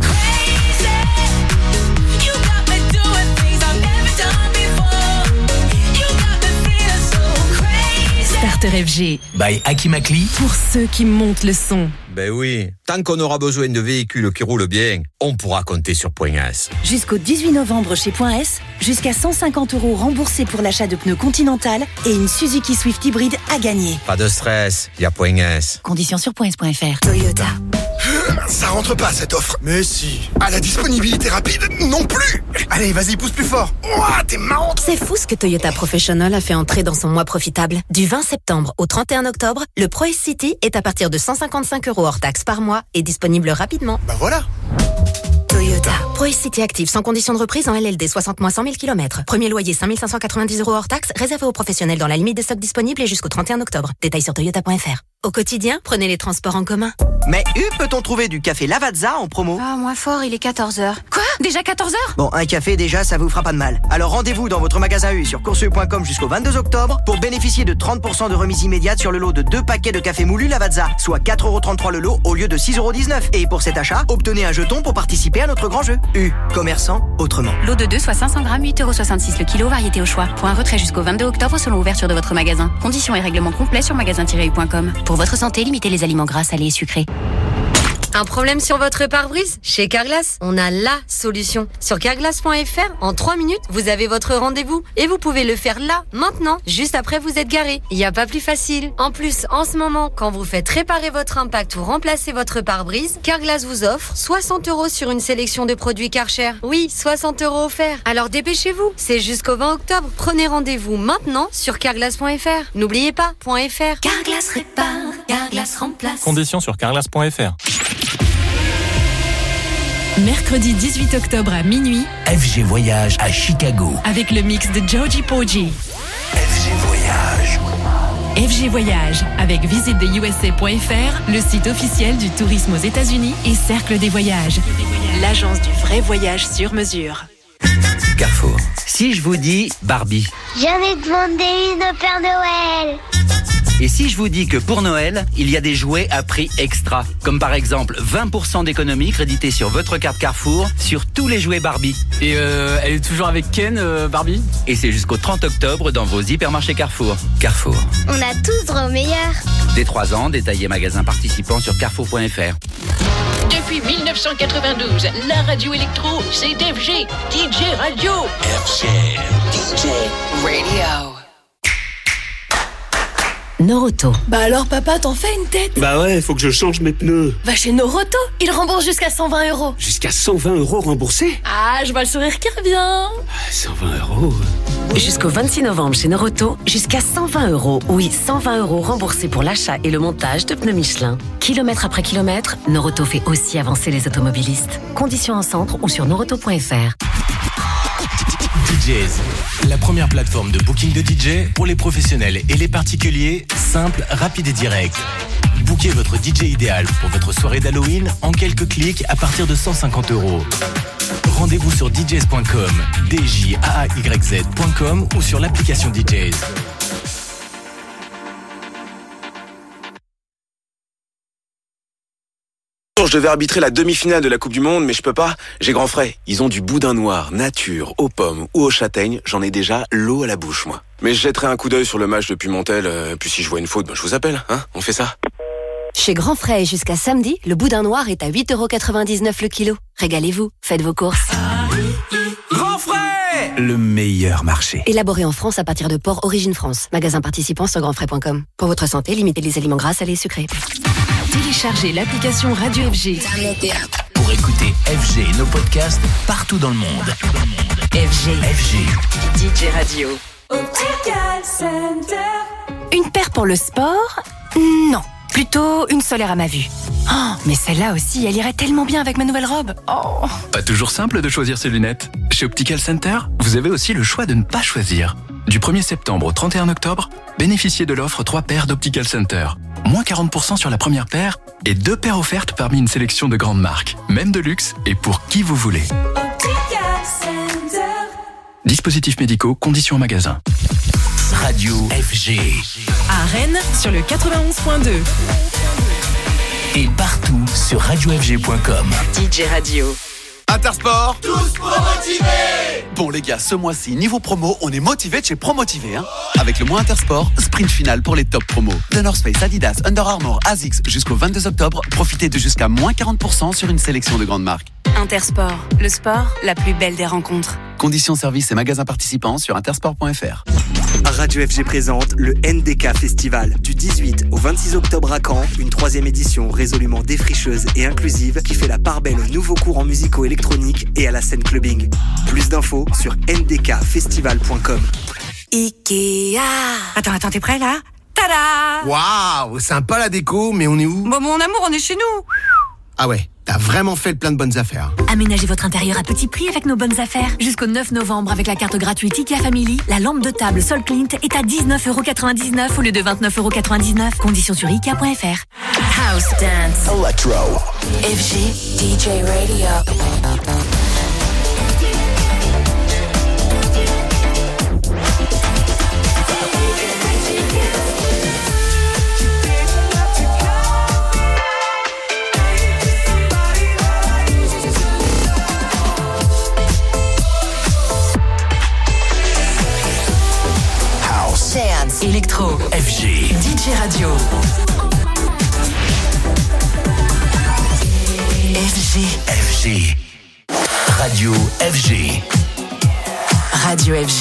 Starter FG. By Aki Makli. Pour ceux qui montent le son. Ben oui, tant qu'on aura besoin de véhicules qui roulent bien, on pourra compter sur Point S. Jusqu'au 18 novembre chez Point S, jusqu'à 150 € remboursés pour l'achat de pneus Continental et une Suzuki Swift hybride à gagner. Pas de stress, il y a Point S. Conditions sur points.fr. Toyota. Ça rentre pas cette offre. Mais si. À la disponibilité rapide, non plus. Allez, vas-y, pousse plus fort. Ouah, t'es marrante. C'est fou ce que Toyota Professional a fait entrer dans son mois profitable. Du 20 septembre au 31 octobre, le Pro S-City est à partir de 155 € hors taxes par mois et disponible rapidement. Bah voilà. Toyota. Pro-City Active sans condition de reprise en LLD 60 mois 100 000 km. Premier loyer 5 590 € hors taxe, réservé aux professionnels dans la limite des stocks disponibles et jusqu'au 31 octobre. Détails sur toyota.fr. Au quotidien, prenez les transports en commun. Mais peut-on trouver du café Lavazza en promo? Ah, moins fort, il est 14h. Quoi? Déjà 14h? Bon, un café déjà, ça vous fera pas de mal. Alors rendez-vous dans votre magasin U sur courseu.com jusqu'au 22 octobre pour bénéficier de 30% de remise immédiate sur le lot de 2 paquets de café moulu Lavazza, soit 4,33 € le lot au lieu de 6,19 €. Et pour cet achat, obtenez un jeton pour participer à notre grand jeu. U, commerçant autrement. Lot de 2, soit 500 grammes, 8,66 € le kilo, variété au choix. Pour un retrait jusqu'au 22 octobre selon ouverture de votre magasin. Conditions et règlements complets sur magasin-u.com. Pour votre santé, limitez les aliments gras, salés et sucrés. Un problème sur votre pare-brise? Chez Carglass, on a la solution. Sur carglass.fr, en 3 minutes, vous avez votre rendez-vous. Et vous pouvez le faire là, maintenant, juste après vous êtes garé. Il n'y a pas plus facile. En plus, en ce moment, quand vous faites réparer votre impact ou remplacer votre pare-brise, Carglass vous offre 60 € sur une sélection de produits Karcher. Oui, 60 € offerts. Alors dépêchez-vous, c'est jusqu'au 20 octobre. Prenez rendez-vous maintenant sur carglass.fr. N'oubliez pas, .fr. Carglass répare, Carglass remplace. Conditions sur carglass.fr. Mercredi 18 octobre à minuit, FG Voyage à Chicago. avec le mix de Joji Porgy. FG Voyage. FG Voyage, avec visitetheusa.fr, le site officiel du tourisme aux États-Unis et Cercle des Voyages, l'agence du vrai voyage sur mesure. Carrefour. Si je vous dis Barbie, J'en ai demandé une au Père Noël. Et si je vous dis que pour Noël, il y a des jouets à prix extra, comme par exemple 20% d'économie créditée sur votre carte Carrefour sur tous les jouets Barbie. Et elle est toujours avec Ken, Barbie? Et c'est jusqu'au 30 octobre dans vos hypermarchés Carrefour. Carrefour. On a tous droit au meilleur. Dès 3 ans, détaillez magasins participants sur carrefour.fr. Depuis 1992, la radio électro, c'est FG, DJ Radio. FG, DJ Radio. Noroto. Bah alors papa, t'en fais une tête? Bah ouais, faut que je change mes pneus. Va chez Noroto, ils remboursent jusqu'à 120 €. Jusqu'à 120 € remboursés? Ah, je vois le sourire qui revient. 120 €. Jusqu'au 26 novembre chez Noroto, jusqu'à 120 €. Oui, 120 € remboursés pour l'achat et le montage de pneus Michelin. Kilomètre après kilomètre, Noroto fait aussi avancer les automobilistes. Conditions en centre ou sur noroto.fr. DJs, la première plateforme de booking de DJ pour les professionnels et les particuliers, simple, rapide et direct. Bookez votre DJ idéal pour votre soirée d'Halloween en quelques clics à partir de 150 €. Rendez-vous sur djs.com, djayz.com ou sur l'application DJs. Je devais arbitrer la demi-finale de la Coupe du Monde, mais je peux pas. J'ai grand frais. Ils ont du boudin noir, nature, aux pommes ou aux châtaignes. J'en ai déjà l'eau à la bouche, moi. Mais je jetterai un coup d'œil sur le match depuis Montel. Puis si je vois une faute, je vous appelle. Hein, on fait ça. Chez Grand Frais et jusqu'à samedi, le boudin noir est à 8,99 € le kilo. Régalez-vous, faites vos courses. Grand Frais, le meilleur marché. Élaboré en France à partir de porc Origine France. Magasin participant sur grandfrais.com. Pour votre santé, limitez les aliments gras, salés et sucrés. Téléchargez l'application Radio FG. Pour écouter FG et nos podcasts partout dans le monde. FG. DJ Radio. Optical Center. Une paire pour le sport? Non. Plutôt une solaire à ma vue. Oh, mais celle-là aussi, elle irait tellement bien avec ma nouvelle robe. Oh. Pas toujours simple de choisir ses lunettes. Chez Optical Center, vous avez aussi le choix de ne pas choisir. Du 1er septembre au 31 octobre, bénéficiez de l'offre 3 paires d'Optical Center. Moins 40% sur la première paire et 2 paires offertes parmi une sélection de grandes marques, même de luxe et pour qui vous voulez. Optical Center. Dispositifs médicaux, conditions en magasin. Radio FG. À Rennes, sur le 91.2. Et partout sur radiofg.com. DJ Radio. Intersport, Tous promotivés. Bon les gars, ce mois-ci, niveau promo, on est motivés de chez Promotivé. Avec le mois Intersport, sprint final pour les top promos. The North Face, Adidas, Under Armour, ASICS, jusqu'au 22 octobre, profitez de jusqu'à moins 40% sur une sélection de grandes marques. Intersport, le sport, la plus belle des rencontres. Conditions services et magasins participants sur intersport.fr. Radio FG présente le NDK Festival. Du 18 au 26 octobre à Caen, une 3e édition résolument défricheuse et inclusive qui fait la part belle aux nouveaux courants musicaux électroniques et à la scène clubbing. Plus d'infos sur ndkfestival.com. Ikea. Attends, t'es prêt là? Tada! Waouh, sympa la déco, mais on est où? Bon, mon amour, on est chez nous. Ah ouais, t'as vraiment fait le plein de bonnes affaires. Aménagez votre intérieur à petit prix avec nos bonnes affaires. Jusqu'au 9 novembre, avec la carte gratuite IKEA Family, la lampe de table Sol Clint est à 19,99€ au lieu de 29,99€. Conditions sur IKEA.fr. House Dance. Electro. FG DJ Radio. Dance. Electro. FG. DJ Radio. FG. Radio FG. Radio FG.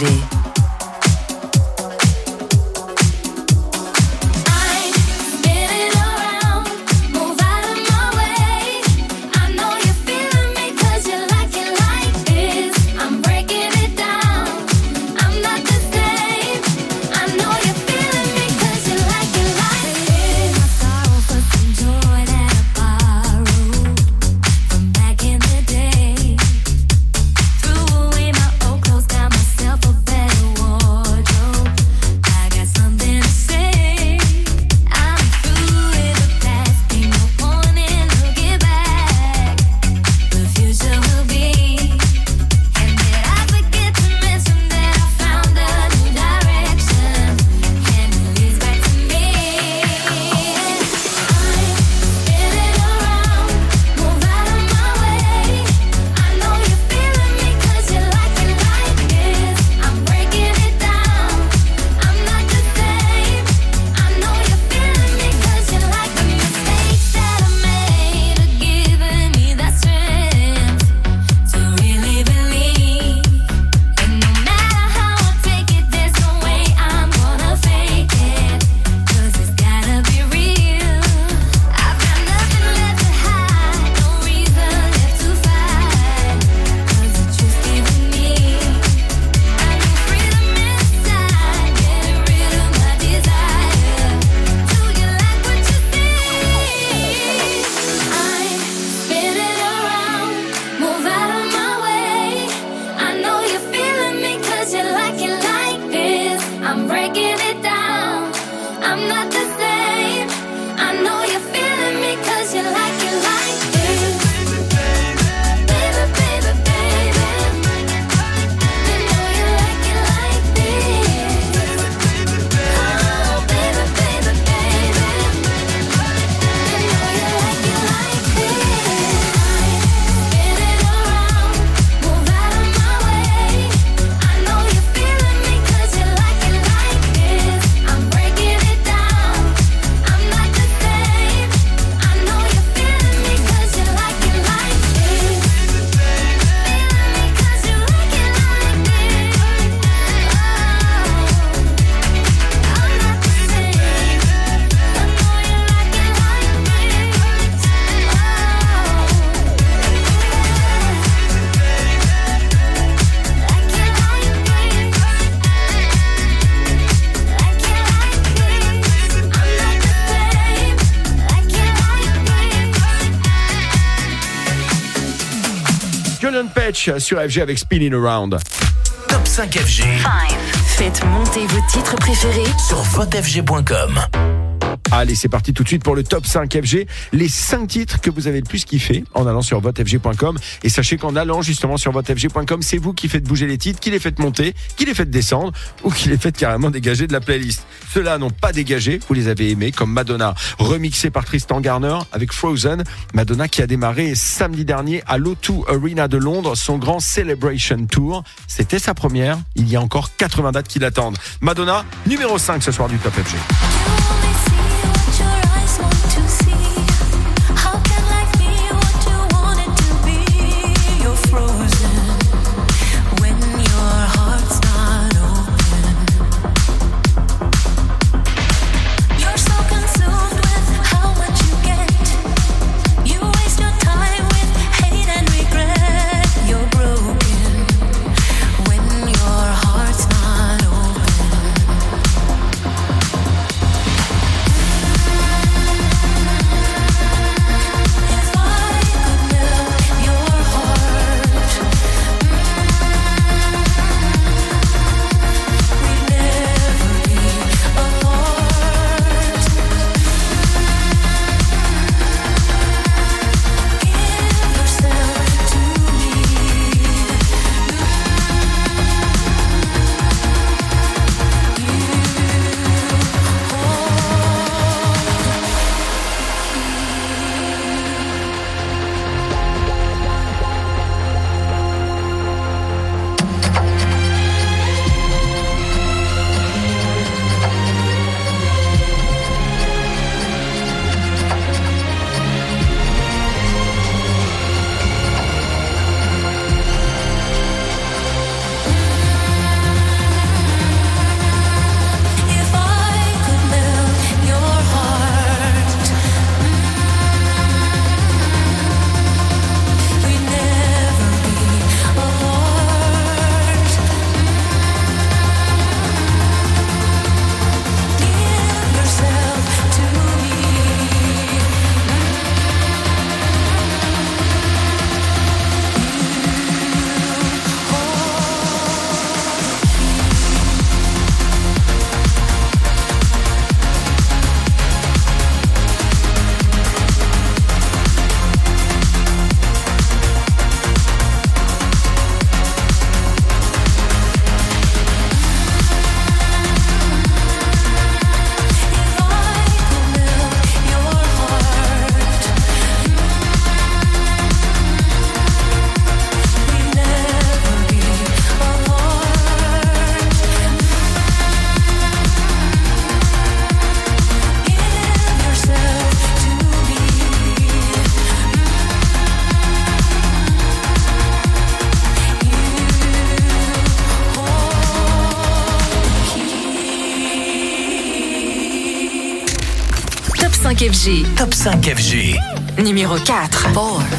Sur FG avec Spinning Around. Top 5 FG. 5. Faites monter vos titres préférés sur votefg.com. Allez, c'est parti tout de suite pour le top 5 FG. Les 5 titres que vous avez le plus kiffé en allant sur votefg.com. Et sachez qu'en allant justement sur votefg.com, c'est vous qui faites bouger les titres, qui les faites monter, qui les faites descendre ou qui les faites carrément dégager de la playlist. Ceux-là n'ont pas dégagé, vous les avez aimés, comme Madonna, remixé par Tristan Garner avec Frozen. Madonna qui a démarré samedi dernier à l'O2 Arena de Londres son grand Celebration Tour. C'était sa première, il y a encore 80 dates qui l'attendent. Madonna, numéro 5 ce soir du Top FG. 5 FG. Top 5 FG. Numéro 4.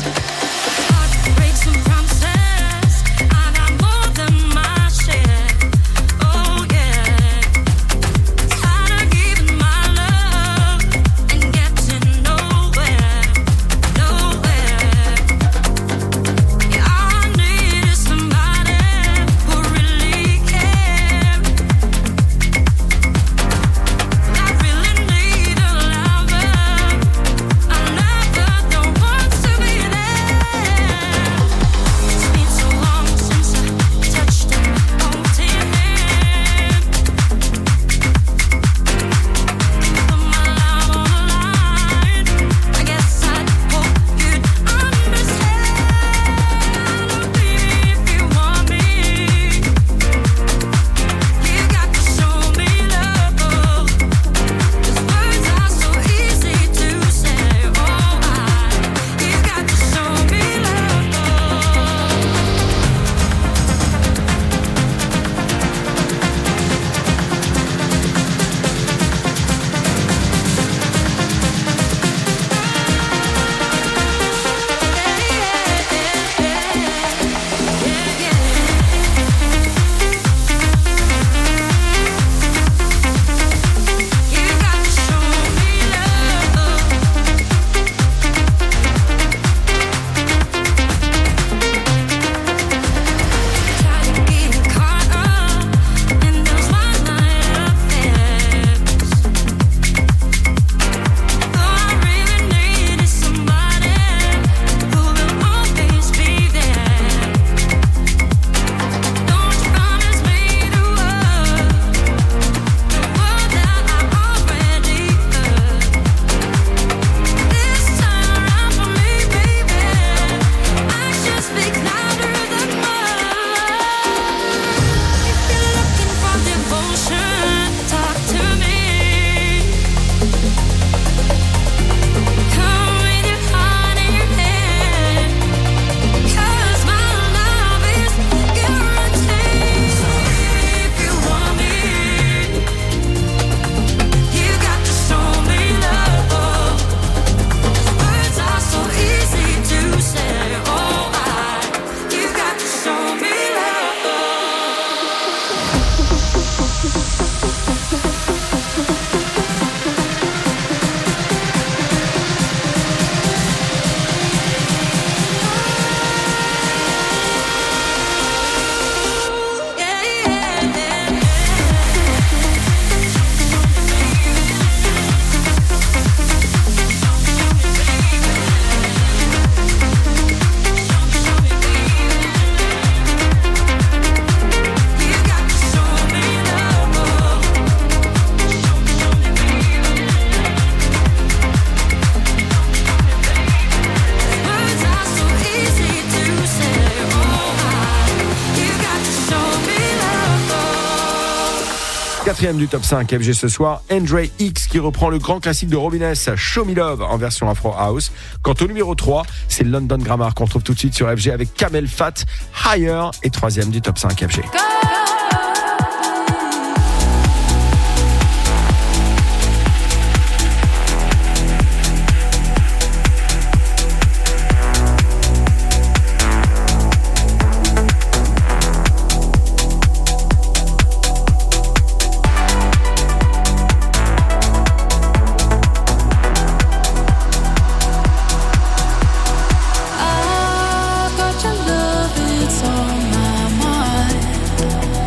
Quatrième du top 5 FG ce soir, Andre X qui reprend le grand classique de Robin S, Show Me Love en version Afro House. Quant au numéro 3, c'est London Grammar qu'on trouve tout de suite sur FG avec Kamel Fat, Higher, et troisième du top 5 FG. Got your love, it's on my mind.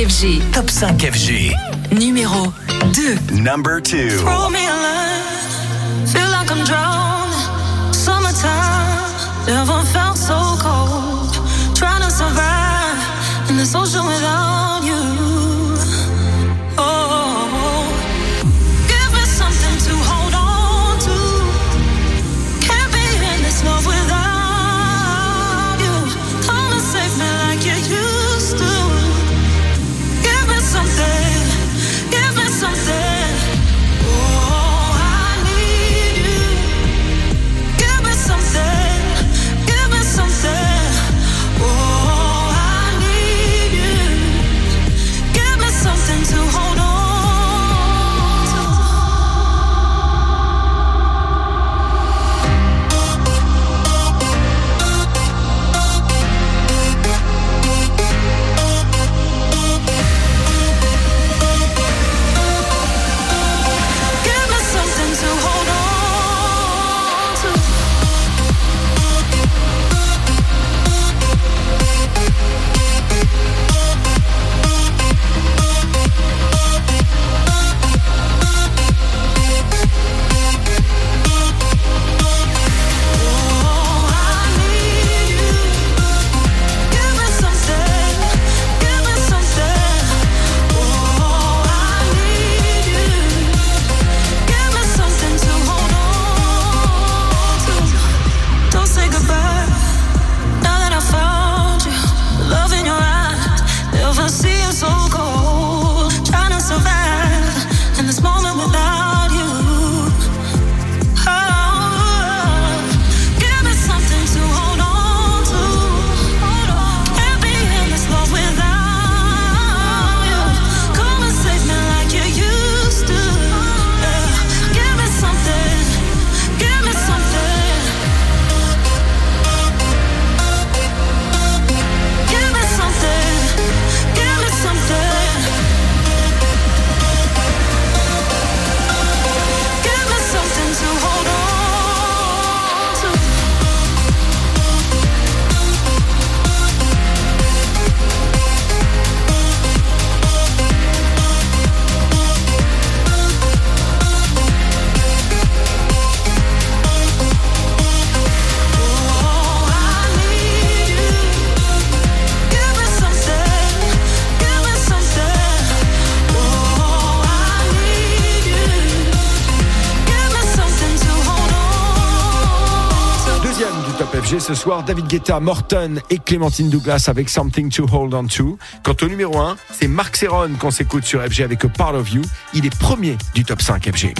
FG. Top 5 FG. Numéro 2. Number 2. Throw me a line, feel like I'm drowning. Summertime, never felt so cold. Trying to survive in this ocean without you. Oh, give me something to hold on to. Can't be in this love without you. Come and save me like you used to. Give me something. Give me something. Oh, I need you. Give me something. Give me something. Oh, I need you. Give me something to hold on ce soir, David Guetta, Morton et Clémentine Douglas avec Something to Hold On To. Quant au numéro 1, c'est Marc Serron qu'on s'écoute sur FG avec A Part of You. Il est premier du top 5 FG.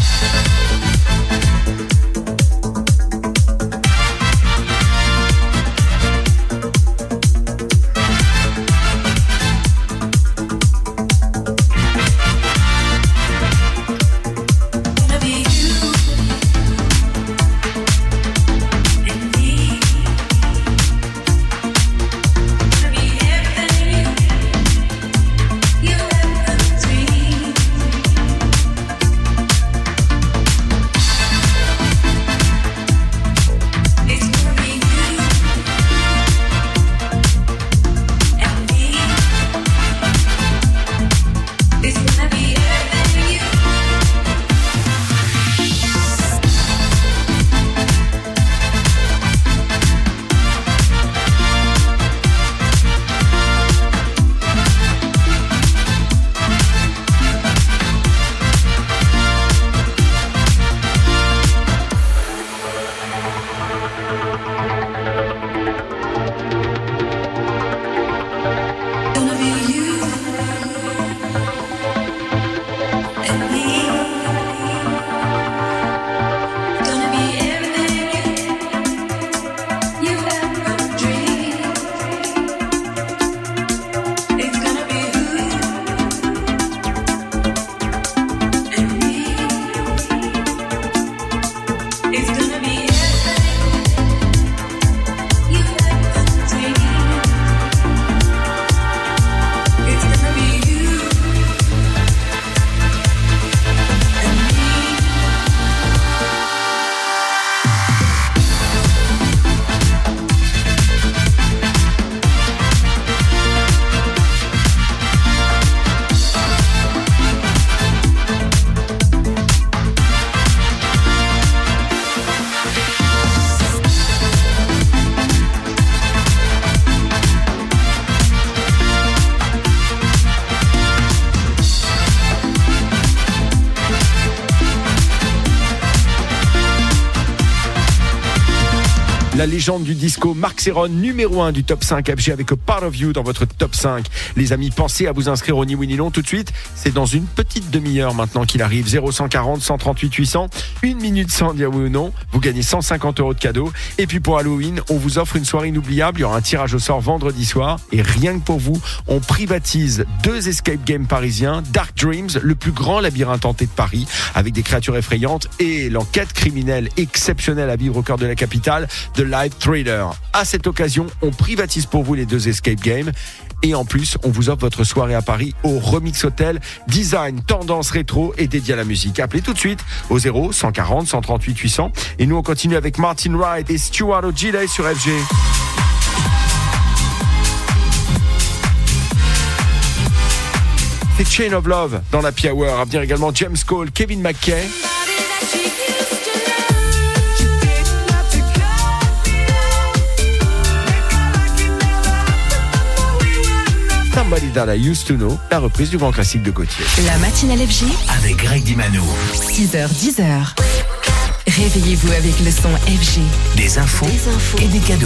La légende du disco Marc Serron, numéro 1 du top 5 FG avec A Part of You dans votre top 5. Les amis, pensez à vous inscrire au Ni Oui Ni Non tout de suite. C'est dans une petite demi-heure maintenant qu'il arrive. 0140 138 800. 1 minute sans dire oui ou non. Vous gagnez 150 € de cadeaux. Et puis pour Halloween, on vous offre une soirée inoubliable. Il y aura un tirage au sort vendredi soir. Et rien que pour vous, on privatise 2 escape games parisiens. Dark Dreams, le plus grand labyrinthe hanté de Paris, avec des créatures effrayantes, et l'enquête criminelle exceptionnelle à vivre au cœur de la capitale, The Live Thriller. À cette occasion, on privatise pour vous les 2 escape games. Et en plus, on vous offre votre soirée à Paris au Remix Hotel. Design, tendance rétro et dédié à la musique. Appelez tout de suite au 0140 138 800. Et nous, on continue avec Martin Wright et Stuart O'Gillet sur FG. C'est Chain of Love dans l'Happy Hour. À venir également James Cole, Kevin McKay. Somebody That I Used to Know, la reprise du grand classique de Gauthier. La matinale FG avec Greg Dimano. 6h-10h. Réveillez-vous avec le son FG. Des infos et des cadeaux.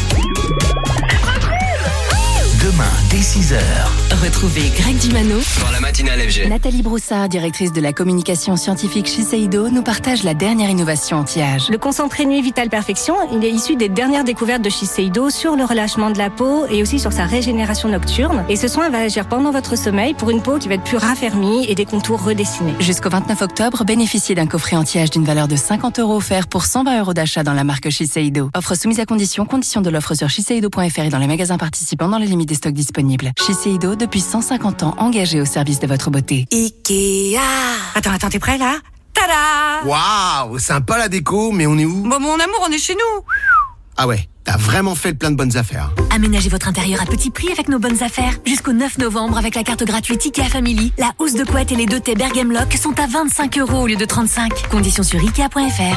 Demain, dès 6h. Retrouvez Greg Dimano dans la matinale FG. Nathalie Broussard, directrice de la communication scientifique Shiseido, nous partage la dernière innovation anti-âge. Le concentré Nuit Vital Perfection, il est issu des dernières découvertes de Shiseido sur le relâchement de la peau et aussi sur sa régénération nocturne. Et ce soin va agir pendant votre sommeil pour une peau qui va être plus raffermie et des contours redessinés. Jusqu'au 29 octobre, bénéficiez d'un coffret anti-âge d'une valeur de 50 € offert pour 120 € d'achat dans la marque Shiseido. Offre soumise à conditions de l'offre sur shiseido.fr et dans les magasins participants dans les limites des stocks disponibles. Shiseido, depuis 150 ans, engagé au service de votre beauté. Ikea. Attends, t'es prêt là? Tada! Waouh, sympa la déco, mais on est où? Bon, mon amour, on est chez nous. Ah ouais, t'as vraiment fait le plein de bonnes affaires. Aménagez votre intérieur à petit prix avec nos bonnes affaires. Jusqu'au 9 novembre, avec la carte gratuite IKEA Family, la housse de couette et les 2 thés Berghem Lock sont à 25 € au lieu de 35. Conditions sur Ikea.fr.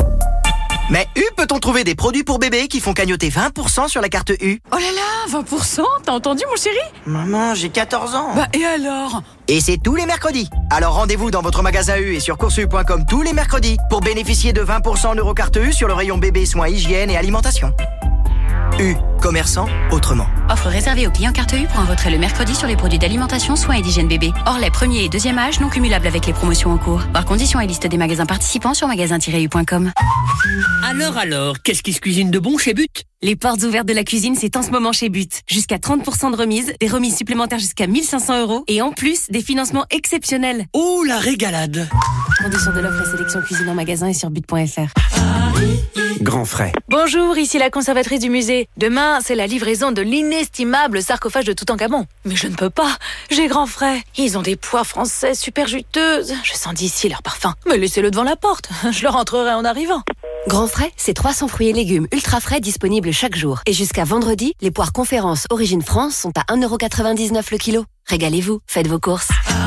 Mais U, peut-on trouver des produits pour bébé qui font cagnoter 20% sur la carte U? Oh là là, 20%? T'as entendu, mon chéri? Maman, j'ai 14 ans. Bah, et alors? Et c'est tous les mercredis. Alors rendez-vous dans votre magasin U et sur coursu.com tous les mercredis pour bénéficier de 20% en eurocarte U sur le rayon bébé, soins, hygiène et alimentation. U, commerçant autrement. Offre réservée aux clients carte U pour un retrait le mercredi sur les produits d'alimentation, soins et d'hygiène bébé. Hors les premiers et deuxième âges non cumulables avec les promotions en cours. Par condition et liste des magasins participants sur magasin-u.com. Alors, qu'est-ce qui se cuisine de bon chez But? Les portes ouvertes de la cuisine, c'est en ce moment chez But. Jusqu'à 30% de remise, des remises supplémentaires jusqu'à 1 500 € et en plus, des financements exceptionnels. Oh, la régalade! Conditions de l'offre et sélection cuisine en magasin et sur but.fr. Grand frais. Bonjour, ici la conservatrice du musée. Demain, c'est la livraison de l'inestimable sarcophage de Toutankhamon. Mais je ne peux pas, j'ai grand frais. Ils ont des poires françaises super juteuses. Je sens d'ici leur parfum. Mais laissez-le devant la porte, je le rentrerai en arrivant. Grand frais, c'est 300 fruits et légumes ultra frais disponibles chaque jour. Et jusqu'à vendredi, les poires Conférence Origine France sont à 1,99 € le kilo. Régalez-vous, faites vos courses.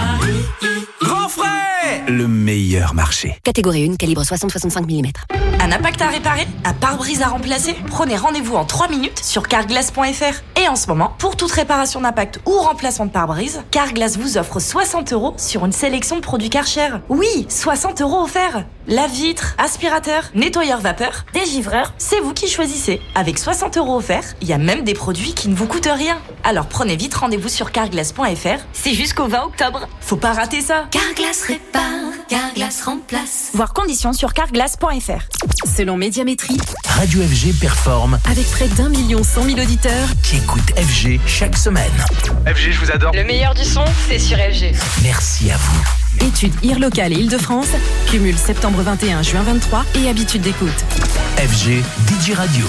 Grand frais! Le meilleur marché. Catégorie 1, calibre 60-65 mm. Un impact à réparer? Un pare-brise à remplacer? Prenez rendez-vous en 3 minutes sur carglass.fr. Et en ce moment, pour toute réparation d'impact ou remplacement de pare-brise, Carglass vous offre 60 € sur une sélection de produits Karcher. Oui, 60 € offerts. Lave-vitre, aspirateur, nettoyeur vapeur, dégivreur, c'est vous qui choisissez. Avec 60 € offerts, il y a même des produits qui ne vous coûtent rien. Alors prenez vite rendez-vous sur carglass.fr. C'est jusqu'au 20 octobre. Faut pas rater ça. Carglass répare, Carglass remplace. Voir conditions sur carglass.fr. Selon Médiamétrie, Radio FG performe avec près d'1 100 000 auditeurs qui écoutent FG chaque semaine. FG, je vous adore. Le meilleur du son, c'est sur FG. Merci à vous. Études IR locale et Île-de-France, cumul septembre 21, juin 23 et habitude d'écoute. FG, DJ Radio.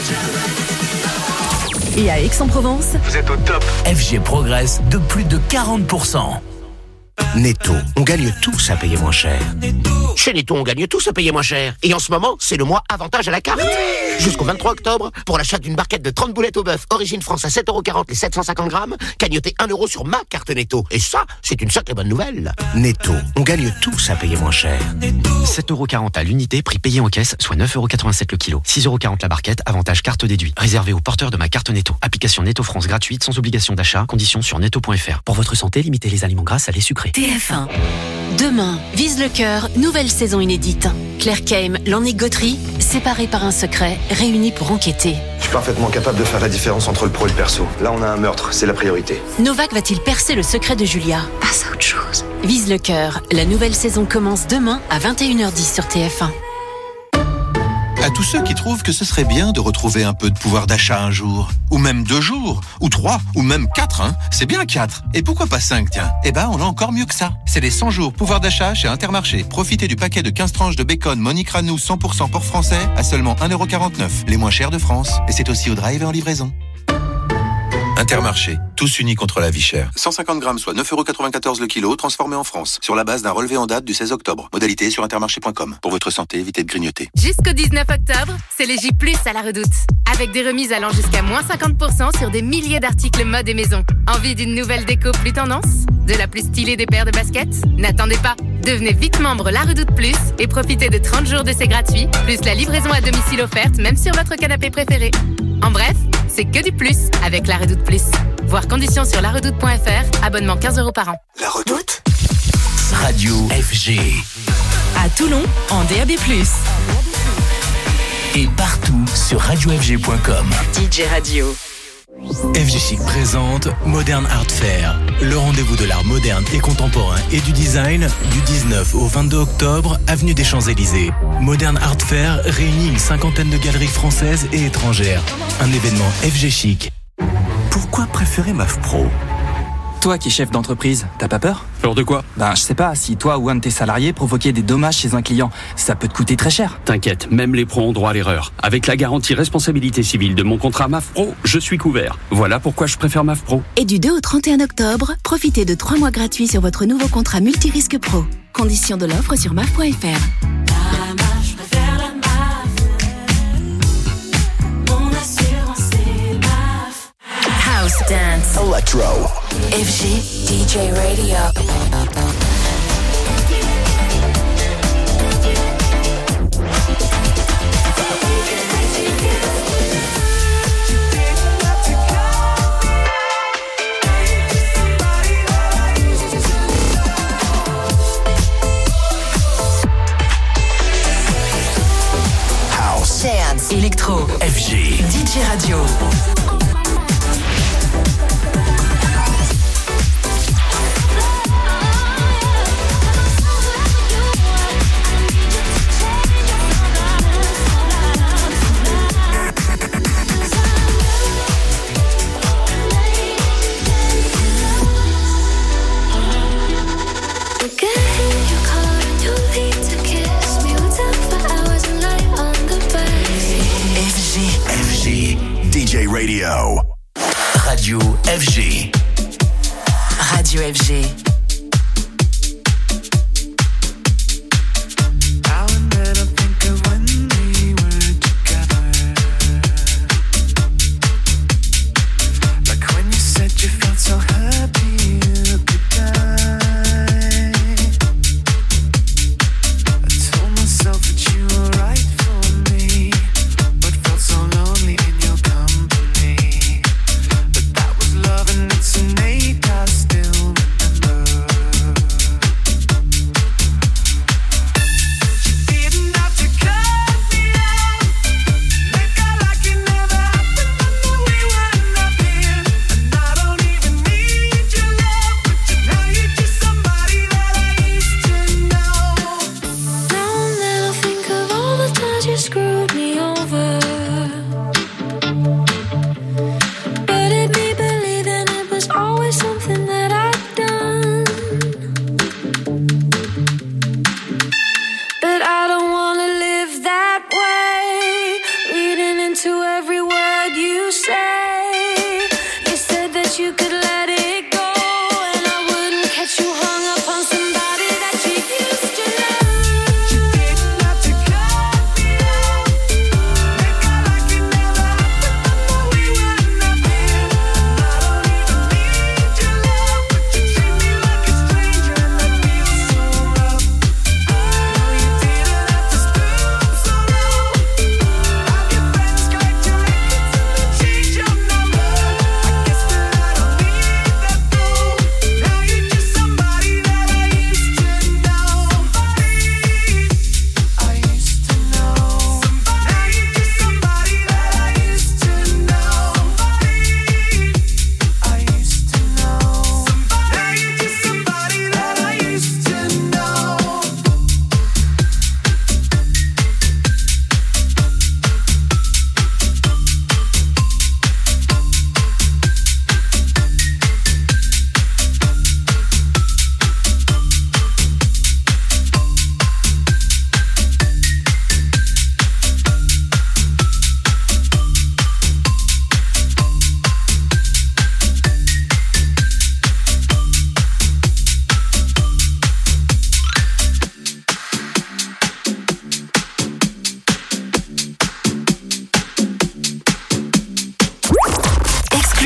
Et à Aix-en-Provence, Vous êtes au top. FG progresse de plus de 40%. Netto, on gagne tous à payer moins cher. Chez Netto, on gagne tous à payer moins cher. Et en ce moment, c'est le mois avantage à la carte. Jusqu'au 23 octobre, pour l'achat d'une barquette de 30 boulettes au bœuf, Origine France à 7,40 € les 750 grammes, cagnotez 1 € sur ma carte Netto. Et ça, c'est une sacrée bonne nouvelle. Netto, on gagne tous à payer moins cher. 7,40 € à l'unité, prix payé en caisse, soit 9,87 € le kilo. 6,40 € la barquette, avantage carte déduit. Réservé aux porteurs de ma carte Netto. Application Netto France gratuite, sans obligation d'achat. Conditions sur netto.fr. Pour votre santé, limitez les aliments gras, salés, sucrés. TF1. Demain, Vise le cœur, nouvelle saison inédite. Claire Keim, Lannick Gautry, séparés par un secret, réunis pour enquêter. Je suis parfaitement capable de faire la différence entre le pro et le perso. Là, on a un meurtre, c'est la priorité. Novak va-t-il percer le secret de Julia? Passe à autre chose. Vise le cœur, la nouvelle saison commence demain à 21h10 sur TF1. À tous ceux qui trouvent que ce serait bien de retrouver un peu de pouvoir d'achat un jour, ou même 2 jours, ou 3, ou même 4, hein. C'est bien 4. Et pourquoi pas 5, tiens? Eh ben, on a encore mieux que ça. C'est les 100 jours pouvoir d'achat chez Intermarché. Profitez du paquet de 15 tranches de bacon Monique Ranou 100% porc français à seulement 1,49€, les moins chers de France. Et c'est aussi au drive et en livraison. Intermarché, tous unis contre la vie chère. 150 grammes, soit 9,94€ le kilo, transformé en France, sur la base d'un relevé en date du 16 octobre. Modalité sur intermarché.com. Pour votre santé, évitez de grignoter. Jusqu'au 19 octobre, c'est les J+ à la Redoute. Avec des remises allant jusqu'à moins 50% sur des milliers d'articles mode et maison. Envie d'une nouvelle déco plus tendance? De la plus stylée des paires de baskets? N'attendez pas. Devenez vite membre La Redoute Plus et profitez de 30 jours d'essai gratuit, plus la livraison à domicile offerte, même sur votre canapé préféré. En bref, c'est que du plus avec La Redoute Plus. Voir conditions sur laredoute.fr, abonnement 15€ par an. La Redoute. Radio FG. À Toulon, en DAB+. Et partout sur radiofg.com. DJ Radio. FG Chic présente Modern Art Fair, le rendez-vous de l'art moderne et contemporain et du design du 19 au 22 octobre, avenue des Champs-Élysées. Modern Art Fair réunit une 50aine de galeries françaises et étrangères. Un événement FG Chic. Pourquoi préférer MAF Pro? Toi qui es chef d'entreprise, t'as pas peur? Peur de quoi? Ben, je sais pas, si toi ou un de tes salariés provoquait des dommages chez un client, ça peut te coûter très cher. T'inquiète, même les pros ont droit à l'erreur. Avec la garantie responsabilité civile de mon contrat MAF Pro, je suis couvert. Voilà pourquoi je préfère MAF Pro. Et du 2 au 31 octobre, profitez de 3 mois gratuits sur votre nouveau contrat multirisque pro. Conditions de l'offre sur maf.fr. House Dance. Electro. FG DJ Radio. House. Dance. Electro. FG. DJ Radio. DJ Radio. Radio FG. Radio FG. Love and it's innate, I still remember.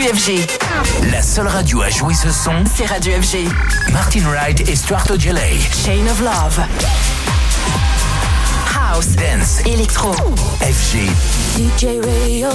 du FG. La seule radio à jouer ce son, c'est Radio FG. Martin Wright et Stuart O'Geley. Chain of Love. House, Dance, Electro. FG. DJ Radio.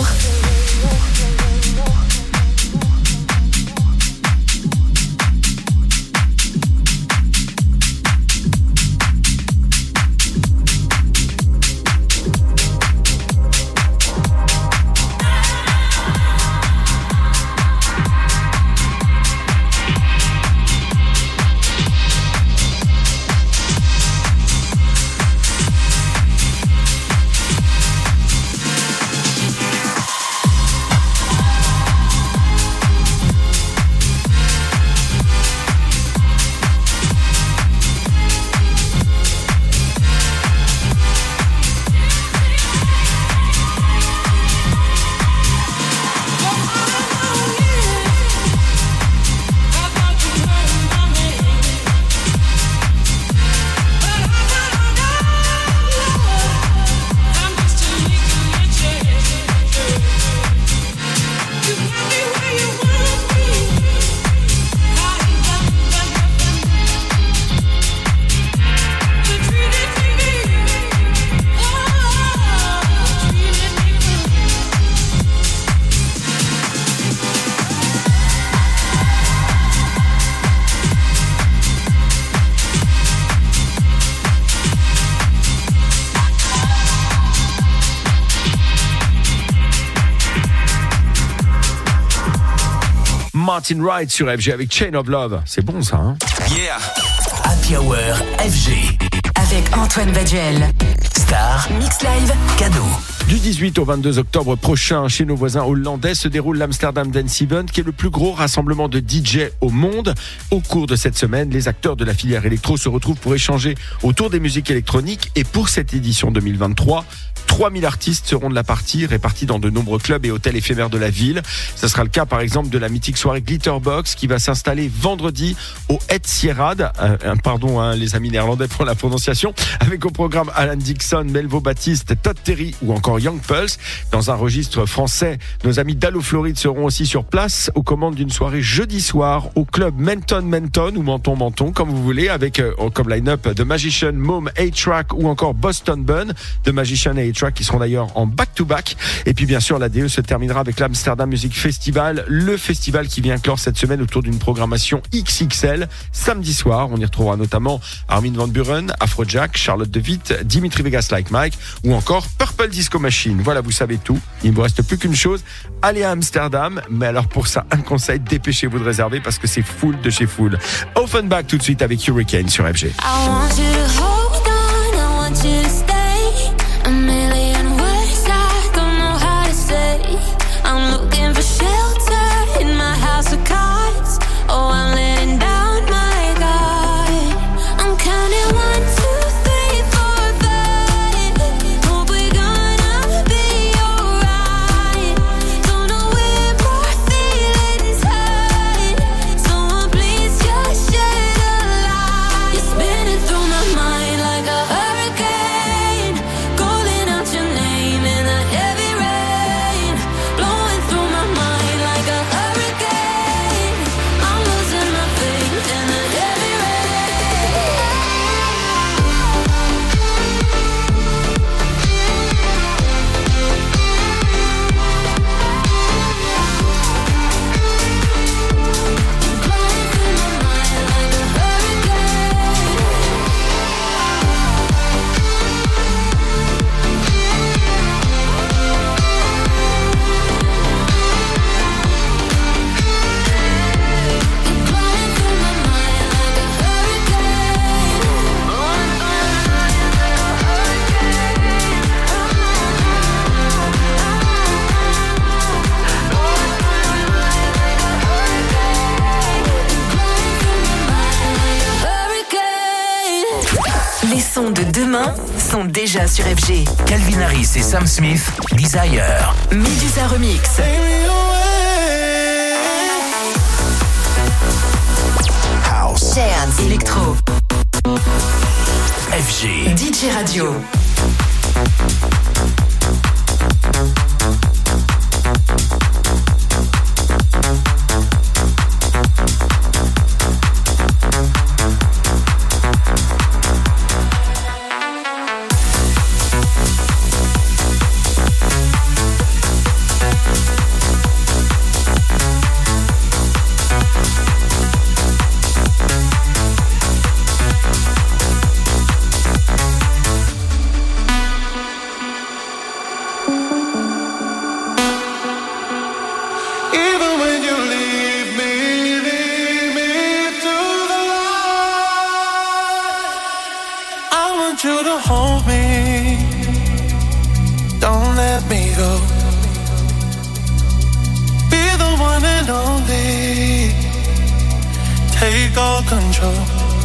Martin Wright sur FG avec Chain of Love. C'est bon ça, hein? Yeah. Happy Hour FG. Avec Antoine Baduel. Star. Mix Live. Cadeau. Du 18 au 22 octobre prochain, chez nos voisins hollandais, se déroule l'Amsterdam Dance Event, qui est le plus gros rassemblement de DJ au monde. Au cours de cette semaine, les acteurs de la filière électro se retrouvent pour échanger autour des musiques électroniques. Et pour cette édition 2023, 3000 artistes seront de la partie, répartis dans de nombreux clubs et hôtels éphémères de la ville. Ce sera le cas par exemple de la mythique soirée Glitterbox qui va s'installer vendredi au Het Sierrad. Pardon les amis néerlandais pour la prononciation. Avec au programme Alan Dixon, Melvo Baptiste, Todd Terry ou encore Young Pulse. Dans un registre français, nos amis d'Allo Floride seront aussi sur place aux commandes d'une soirée jeudi soir au club Menton ou Menton comme vous voulez, avec comme line-up The Magician, Mom, A-Track ou encore Boston Bun. The Magician et A-Track qui seront d'ailleurs en back-to-back. Et puis bien sûr, la DE se terminera avec l'Amsterdam Music Festival, le festival qui vient clore cette semaine autour d'une programmation XXL. Samedi soir, on y retrouvera notamment Armin van Buuren, Afrojack, Charlotte de Witte, Dimitri Vegas Like Mike ou encore Purple Disco Machine. Voilà, vous savez tout. Il ne vous reste plus qu'une chose, allez à Amsterdam. Mais alors pour ça, un conseil, dépêchez-vous de réserver parce que c'est full de chez full. Offenbach tout de suite avec Hurricane sur FG. De demain sont déjà sur FG. Calvin Harris et Sam Smith, Desire. Medusa Remix. House. Dance. Electro. FG. DJ Radio. lonely. Take all control.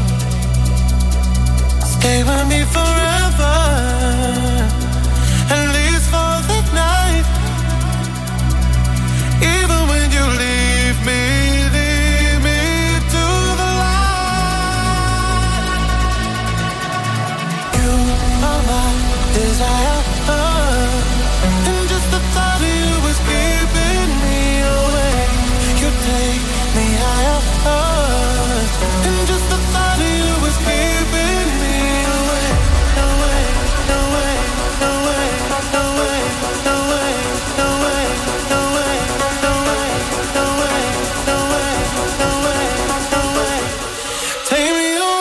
Stay with me forever, at least for the night. Even when you leave me to the light. You are my desire, and just the thought of you is keeping me away. You take me higher, and just the thought of you is keeping me away, away, away, away, away, away, away, away, away, away, away, away. Take me away.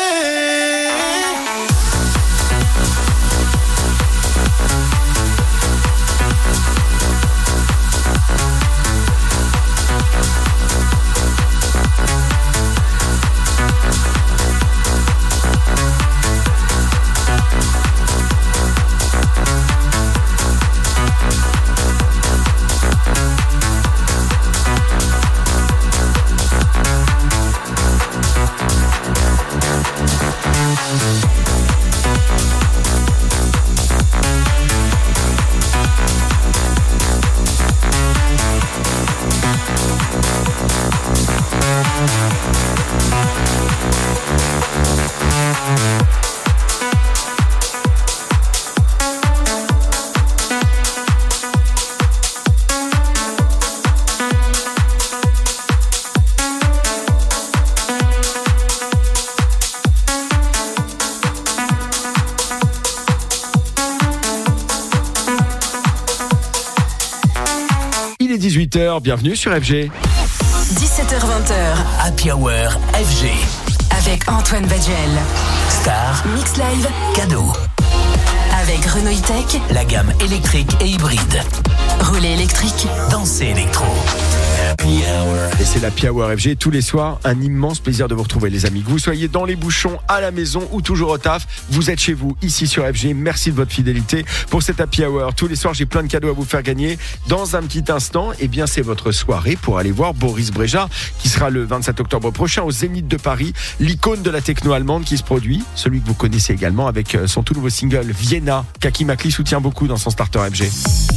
Il est 18h, bienvenue sur FG. 17h-20h, Happy Hour FG. Avec Antoine Baduel. Star, Mix Live, cadeau. Avec Renault E-Tech, la gamme électrique et hybride. Rouler électrique, danser électro. Happy Hour. Et c'est l'Happy Hour FG tous les soirs. Un immense plaisir de vous retrouver, les amis. Que vous soyez dans les bouchons, à la maison ou toujours au taf, vous êtes chez vous, ici sur FG. Merci de votre fidélité pour cette Happy Hour. Tous les soirs, j'ai plein de cadeaux à vous faire gagner. Dans un petit instant, eh bien, c'est votre soirée pour aller voir Boris Brejcha, qui sera le 27 octobre prochain au Zénith de Paris. L'icône de la techno allemande qui se produit. Celui que vous connaissez également avec son tout nouveau single Vienna, qu'Hakim Akli soutient beaucoup dans son starter FG.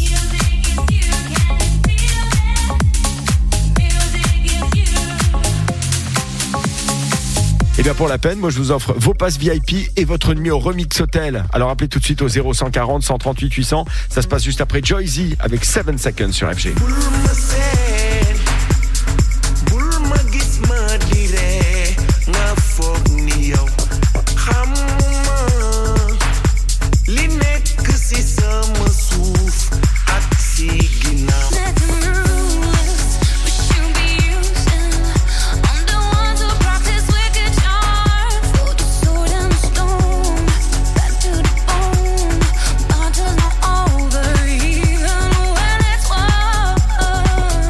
Et bien pour la peine, moi je vous offre vos passes VIP et votre nuit au Remix Hotel. Alors appelez tout de suite au 0140 138 800. Ça se passe juste après Joy-Z avec 7 Seconds sur FG. Oh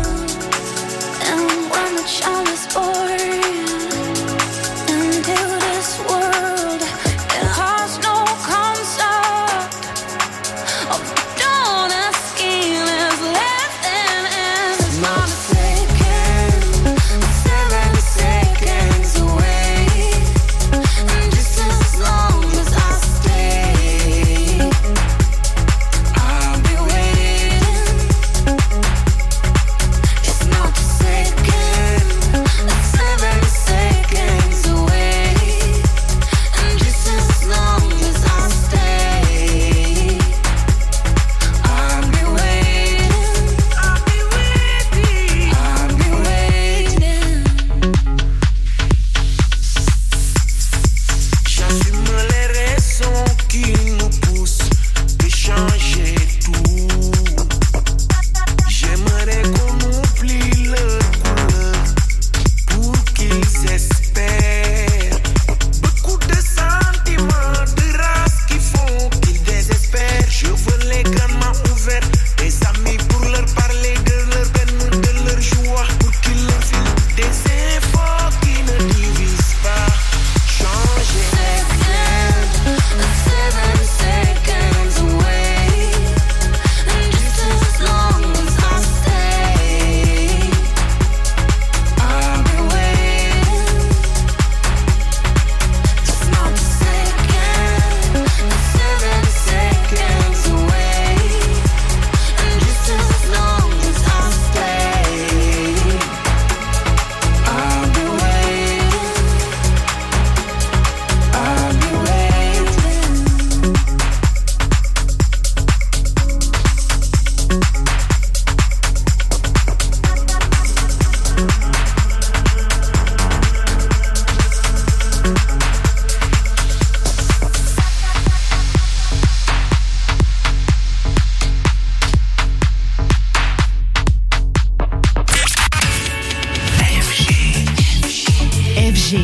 FG.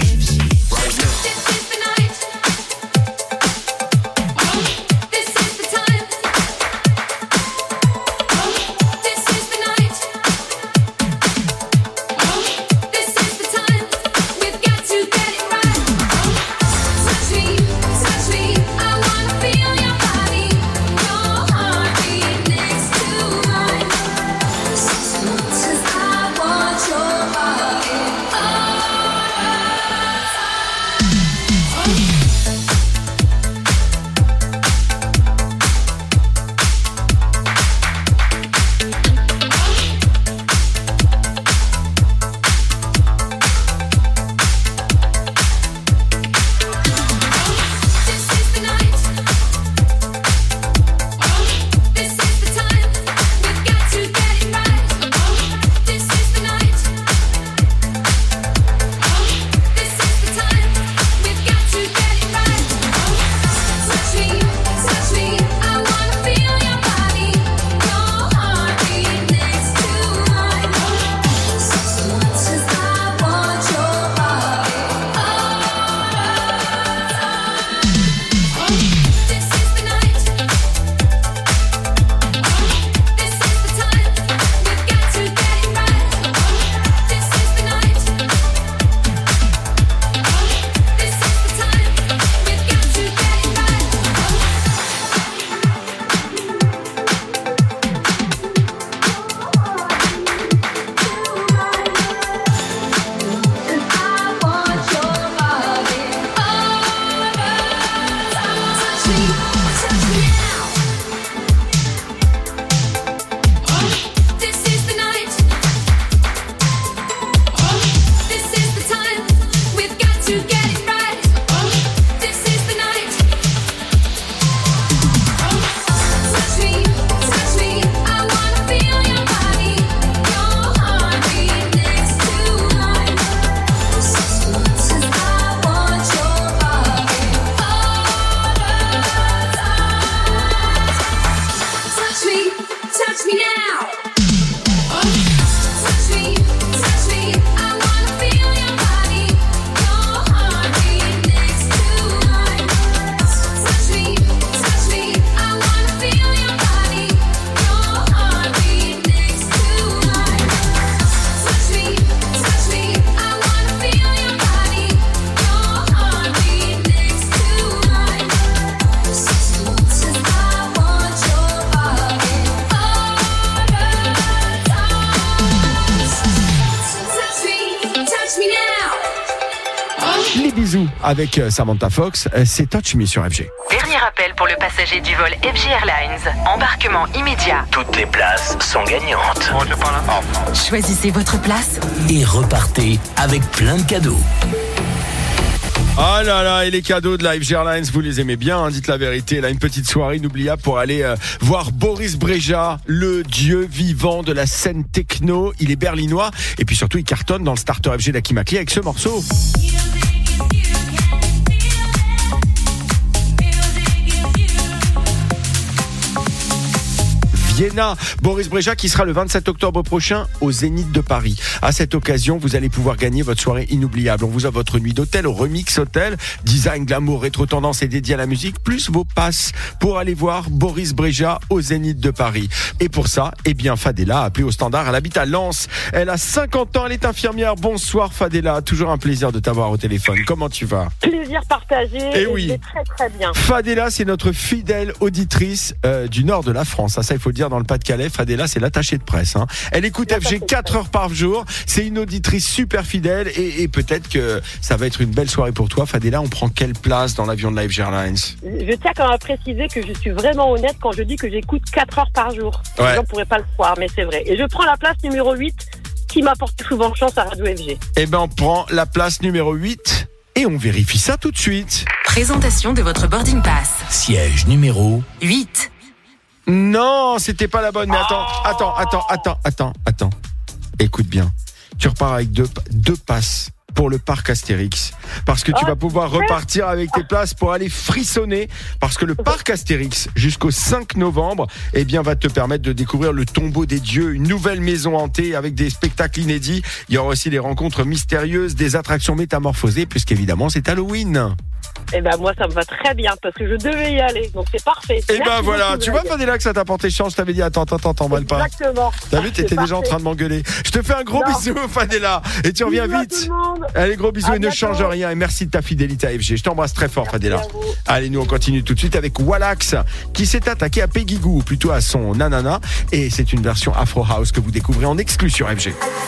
Avec Samantha Fox, c'est Touch Me sur FG. Dernier appel pour le passager du vol FG Airlines. Embarquement immédiat. Toutes les places sont gagnantes. Choisissez votre place Et repartez avec plein de cadeaux. Ah là là, et les cadeaux de la FG Airlines, vous les aimez bien, hein, dites la vérité. Là, une petite soirée inoubliable pour aller voir Boris Brejcha, le dieu vivant de la scène techno. Il est berlinois et puis surtout il cartonne dans le starter FG d'Akimakli avec ce morceau. Vienna, Boris Brejcha qui sera le 27 octobre prochain au Zénith de Paris. À cette occasion, vous allez pouvoir gagner votre soirée inoubliable. On vous offre votre nuit d'hôtel au Remix Hotel, design, glamour, rétro tendance et dédié à la musique, plus vos passes pour aller voir Boris Brejcha au Zénith de Paris. Et pour ça, eh bien Fadela a appelé au standard, elle habite à Lens. Elle a 50 ans, elle est infirmière. Bonsoir Fadela, toujours un plaisir de t'avoir au téléphone. Comment tu vas ? Plaisir partagé. Et oui. Je vais très très bien. Fadela, c'est notre fidèle auditrice du nord de la France. Ça, il faut le dire dans le Pas-de-Calais. Fadela, c'est l'attachée de presse. Hein. Elle écoute FG 4 heures par jour. C'est une auditrice super fidèle et peut-être que ça va être une belle soirée pour toi. Fadela, on prend quelle place dans l'avion de la FG Airlines ? Je tiens quand même à préciser que je suis vraiment honnête quand je dis que j'écoute 4 heures par jour. Ouais. Les gens ne pourraient pas le croire, mais c'est vrai. Et je prends la place numéro 8 qui m'apporte souvent chance à Radio FG. Eh ben, on prend la place numéro 8 et on vérifie ça tout de suite. Présentation de votre boarding pass. Siège numéro 8. Non, c'était pas la bonne. Mais attends. Écoute bien. Tu repars avec deux passes pour le parc Astérix. Parce que tu vas pouvoir repartir avec tes places pour aller frissonner. Parce que le parc Astérix, jusqu'au 5 novembre, eh bien, va te permettre de découvrir le tombeau des dieux, une nouvelle maison hantée avec des spectacles inédits. Il y aura aussi des rencontres mystérieuses, des attractions métamorphosées, puisqu'évidemment, c'est Halloween. Eh ben moi ça me va très bien parce que je devais y aller, donc c'est parfait. Et ben voilà, tu vois Fadela que ça t'a porté chance, je t'avais dit attends, t'emballes pas. Exactement. T'as vu, t'étais déjà en train de m'engueuler. Je te fais un gros bisou Fadela et tu reviens vite. Allez, gros bisous et ne change rien et merci de ta fidélité à FG. Je t'embrasse très fort Fadela. Allez, nous on continue tout de suite avec Wallax qui s'est attaqué à Peggy Gou, ou plutôt à son nanana, et c'est une version Afro House que vous découvrez en exclu sur FG.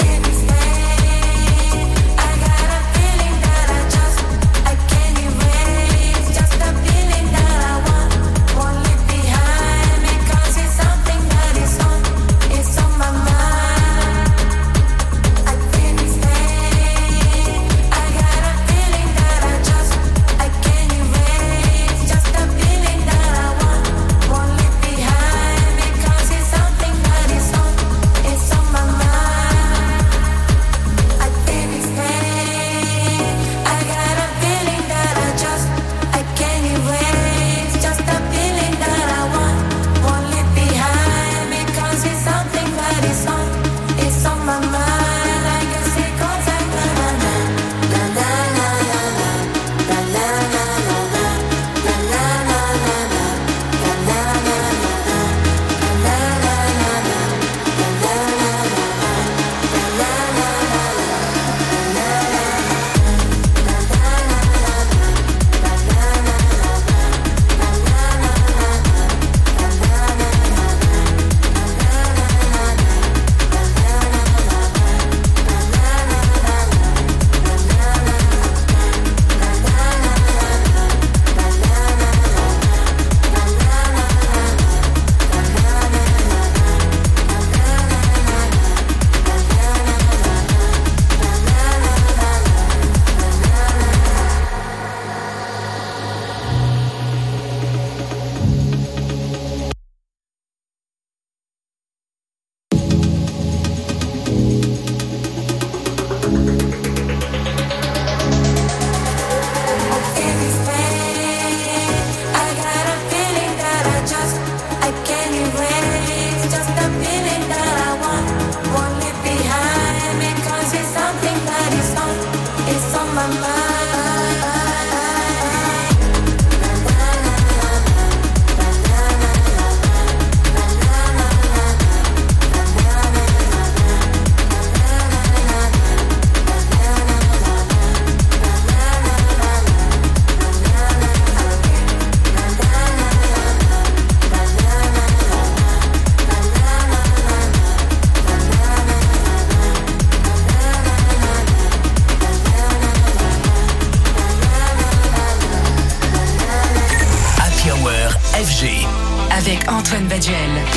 Avec Antoine Baduel.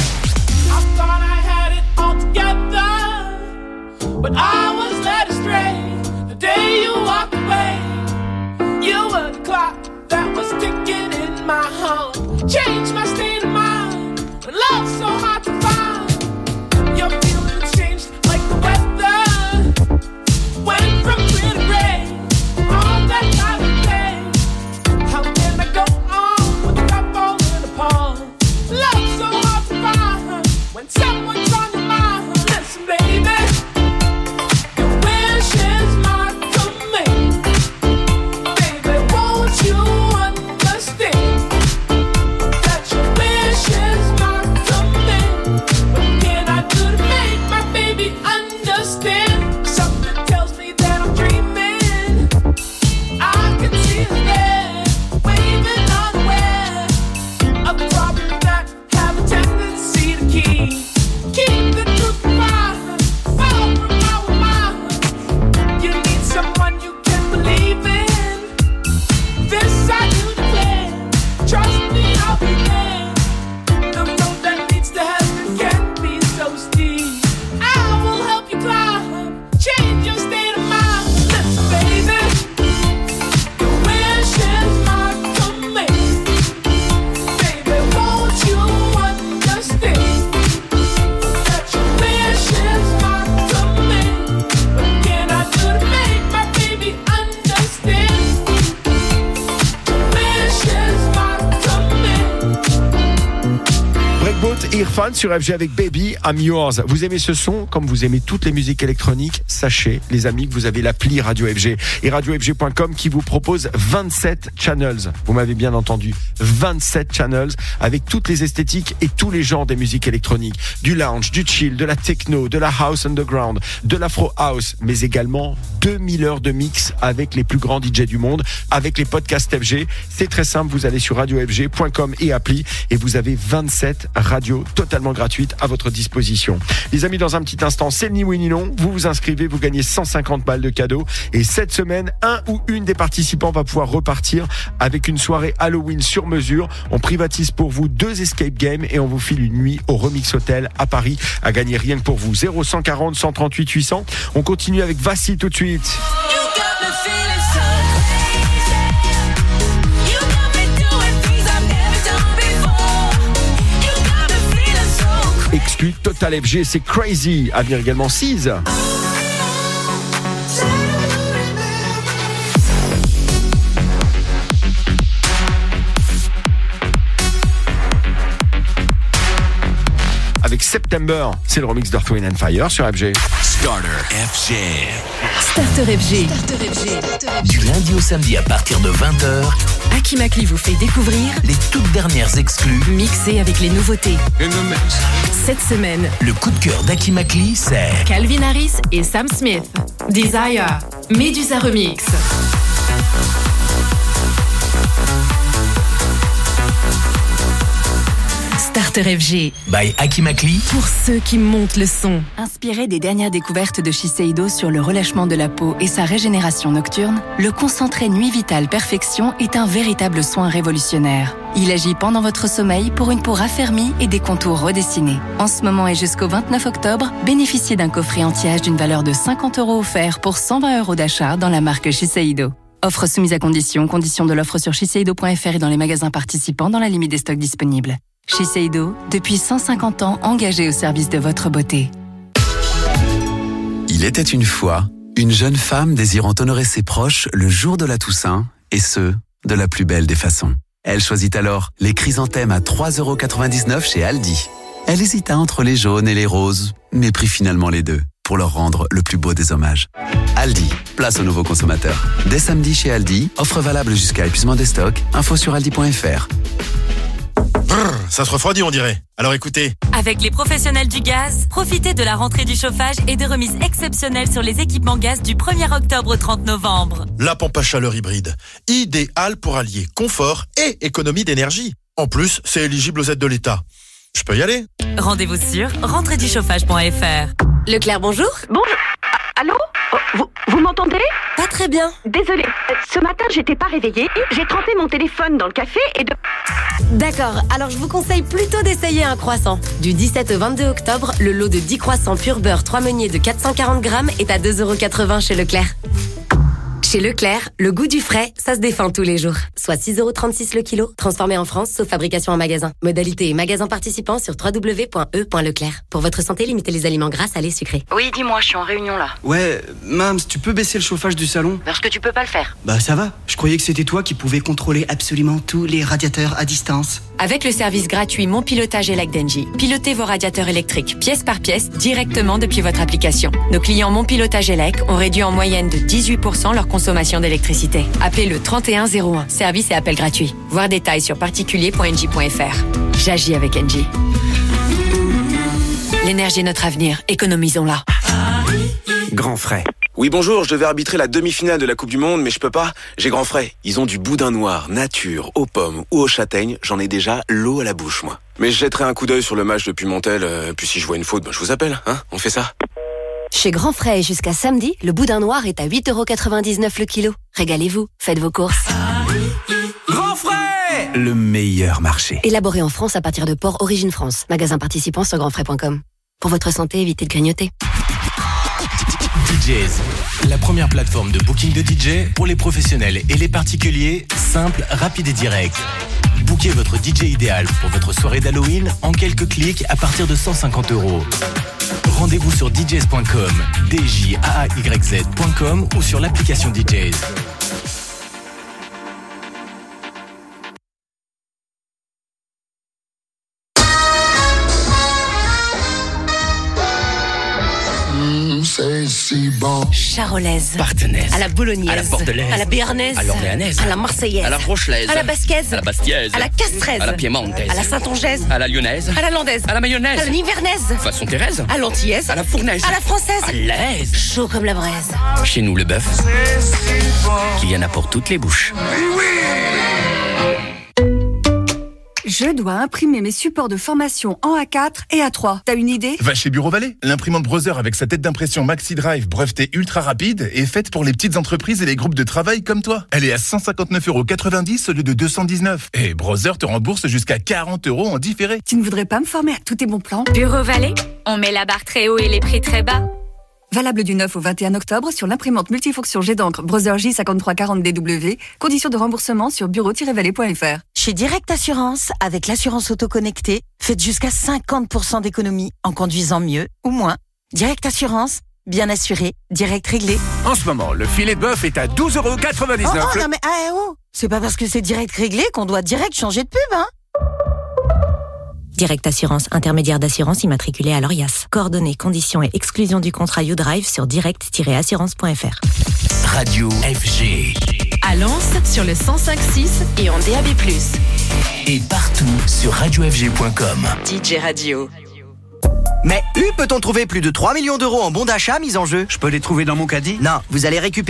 I thought I had it all together, but I was led astray the day you walked away. You were the clock that was ticking in my heart, changed my state of mind. But love's so hard to find. Your feelings changed like the weather, went from clear to gray on that cloudy day. How can I go on with the cup falling apart? Love's so hard to find when someone's on your mind. Listen, baby, Irfan sur FG avec Baby I'm Yours. Vous aimez ce son comme vous aimez toutes les musiques électroniques, sachez les amis que vous avez l'appli Radio FG et radiofg.com qui vous propose 27 channels. Vous m'avez bien entendu, 27 channels avec toutes les esthétiques et tous les genres des musiques électroniques, du lounge, du chill, de la techno, de la house underground, de l'afro house, mais également 2000 heures de mix avec les plus grands DJ du monde, avec les podcasts FG. C'est très simple, vous allez sur radiofg.com et appli et vous avez 27 radios totalement gratuites à votre disposition. Les amis, dans un petit instant, c'est ni oui ni non. Vous vous inscrivez, vous gagnez 150 balles de cadeaux et cette semaine, un ou une des participants va pouvoir repartir avec une soirée Halloween sur mesure. On privatise pour vous 2 escape games et on vous file une nuit au Remix Hotel à Paris à gagner rien que pour vous. 0140 138 800. On continue avec Vassi tout de suite. Exclu Total FG, c'est Crazy. À venir également 6. Avec September, c'est le remix d'Earth, Wind & Fire sur FG. Starter FG. Starter FG. Du lundi au samedi à partir de 20h, Aki Makli vous fait découvrir les toutes dernières exclus mixées avec les nouveautés. Cette semaine, le coup de cœur d'Aki Makli, c'est Calvin Harris et Sam Smith. Desire, Medusa Remix. Starter FG by Aki Makli pour ceux qui montent le son. Inspiré des dernières découvertes de Shiseido sur le relâchement de la peau et sa régénération nocturne, le concentré Nuit Vitale Perfection est un véritable soin révolutionnaire. Il agit pendant votre sommeil pour une peau raffermie et des contours redessinés. En ce moment et jusqu'au 29 octobre, bénéficiez d'un coffret anti-âge d'une valeur de 50 € offert pour 120 € d'achat dans la marque Shiseido. Offre soumise à conditions de l'offre sur shiseido.fr et dans les magasins participants dans la limite des stocks disponibles. Shiseido, depuis 150 ans engagé au service de votre beauté. Il était une fois une jeune femme désirant honorer ses proches le jour de la Toussaint, et ce, de la plus belle des façons. Elle choisit alors les chrysanthèmes à 3,99 € chez Aldi. Elle hésita entre les jaunes et les roses, mais prit finalement les deux, pour leur rendre le plus beau des hommages. Aldi, place aux nouveaux consommateurs. Dès samedi chez Aldi, offre valable jusqu'à épuisement des stocks, info sur aldi.fr. Ça se refroidit, on dirait. Alors écoutez. Avec les professionnels du gaz, profitez de la rentrée du chauffage et de remises exceptionnelles sur les équipements gaz du 1er octobre au 30 novembre. La pompe à chaleur hybride. Idéal pour allier confort et économie d'énergie. En plus, c'est éligible aux aides de l'État. Je peux y aller? Rendez-vous sur rentreduchauffage.fr. Leclerc, bonjour. Bonjour. Allô? Vous m'entendez? Pas très bien. Désolée. Ce matin, j'étais pas réveillée. J'ai trempé mon téléphone dans le café et de... D'accord, alors je vous conseille plutôt d'essayer un croissant. Du 17 au 22 octobre, le lot de 10 croissants pur beurre 3 meuniers de 440 grammes est à 2,80 € chez Leclerc. Chez Leclerc, le goût du frais, ça se défend tous les jours. Soit 6,36 € le kilo, transformé en France, sauf fabrication en magasin. Modalité et magasin participants sur www.e.leclerc. Pour votre santé, limitez les aliments gras, salés, sucrés. Oui, dis-moi, je suis en réunion là. Ouais, Mams, tu peux baisser le chauffage du salon? Parce que tu peux pas le faire. Bah ça va, je croyais que c'était toi qui pouvais contrôler absolument tous les radiateurs à distance. Avec le service gratuit Mon Pilotage Elec d'Engie, pilotez vos radiateurs électriques pièce par pièce directement depuis votre application. Nos clients Mon Pilotage Elec ont réduit en moyenne de 18% leur consommation d'électricité. Appelez le 3101, service et appel gratuit. Voir détails sur particulier.engie.fr. J'agis avec Engie. L'énergie est notre avenir, économisons-la. Grand frais. Oui, bonjour, je devais arbitrer la demi-finale de la Coupe du Monde, mais je peux pas. J'ai grand frais. Ils ont du boudin noir, nature, aux pommes ou aux châtaignes. J'en ai déjà l'eau à la bouche, moi. Mais je jetterai un coup d'œil sur le match depuis Montel, puis si je vois une faute, je vous appelle, hein. On fait ça. Chez Grand Frais et jusqu'à samedi, le boudin noir est à 8,99 € le kilo. Régalez-vous, faites vos courses. Grand frais! Le meilleur marché. Élaboré en France à partir de porc Origine France. Magasin participant sur grandfrais.com. Pour votre santé, évitez de grignoter. DJs, la première plateforme de booking de DJ pour les professionnels et les particuliers, simple, rapide et direct. Bookez votre DJ idéal pour votre soirée d'Halloween en quelques clics à partir de 150 €. Rendez-vous sur djs.com, djayz.com ou sur l'application DJs. c'est si bon. Charolaise. Partenaise. À la bolognaise. À la bordelaise. À la béarnaise. À l'orléanaise. À la marseillaise. À la rochelaise. À la basquaise. À la bastiaise. À la castraise. À la piémontaise. À la saintongeaise. À la lyonnaise. À la landaise. À la mayonnaise. À la nivernaise. Façon Thérèse. À l'antillaise. À la fournaise. À la française. À l'aise. Chaud comme la braise. Chez nous, le bœuf, qu'il y en a pour toutes les bouches. Je dois imprimer mes supports de formation en A4 et A3. T'as une idée ? Va chez Bureau Vallée. L'imprimante Brother avec sa tête d'impression Maxi Drive brevetée ultra rapide est faite pour les petites entreprises et les groupes de travail comme toi. Elle est à 159,90 € au lieu de 219. Et Brother te rembourse jusqu'à 40 € en différé. Tu ne voudrais pas me former à tous tes bons plans ? Bureau Vallée, on met la barre très haut et les prix très bas. Valable du 9 au 21 octobre sur l'imprimante multifonction jet d'encre Brother J5340DW. Conditions de remboursement sur bureau-vallée.fr. Chez Direct Assurance, avec l'assurance auto-connectée, faites jusqu'à 50% d'économie en conduisant mieux ou moins. Direct Assurance, bien assuré, direct réglé. En ce moment, le filet de bœuf est à 12,99 €. Oh non mais c'est pas parce que c'est direct réglé qu'on doit direct changer de pub, hein. Direct Assurance, intermédiaire d'assurance immatriculé à l'ORIAS. Coordonnées, conditions et exclusion du contrat YouDrive sur direct-assurance.fr. Radio FG. À Lens sur le 105.6 et en DAB+. Et partout sur radiofg.com. DJ Radio. Mais peut-on trouver plus de 3 millions d'euros en bons d'achat mis en jeu ? Je peux les trouver dans mon caddie ? Non, vous allez récupérer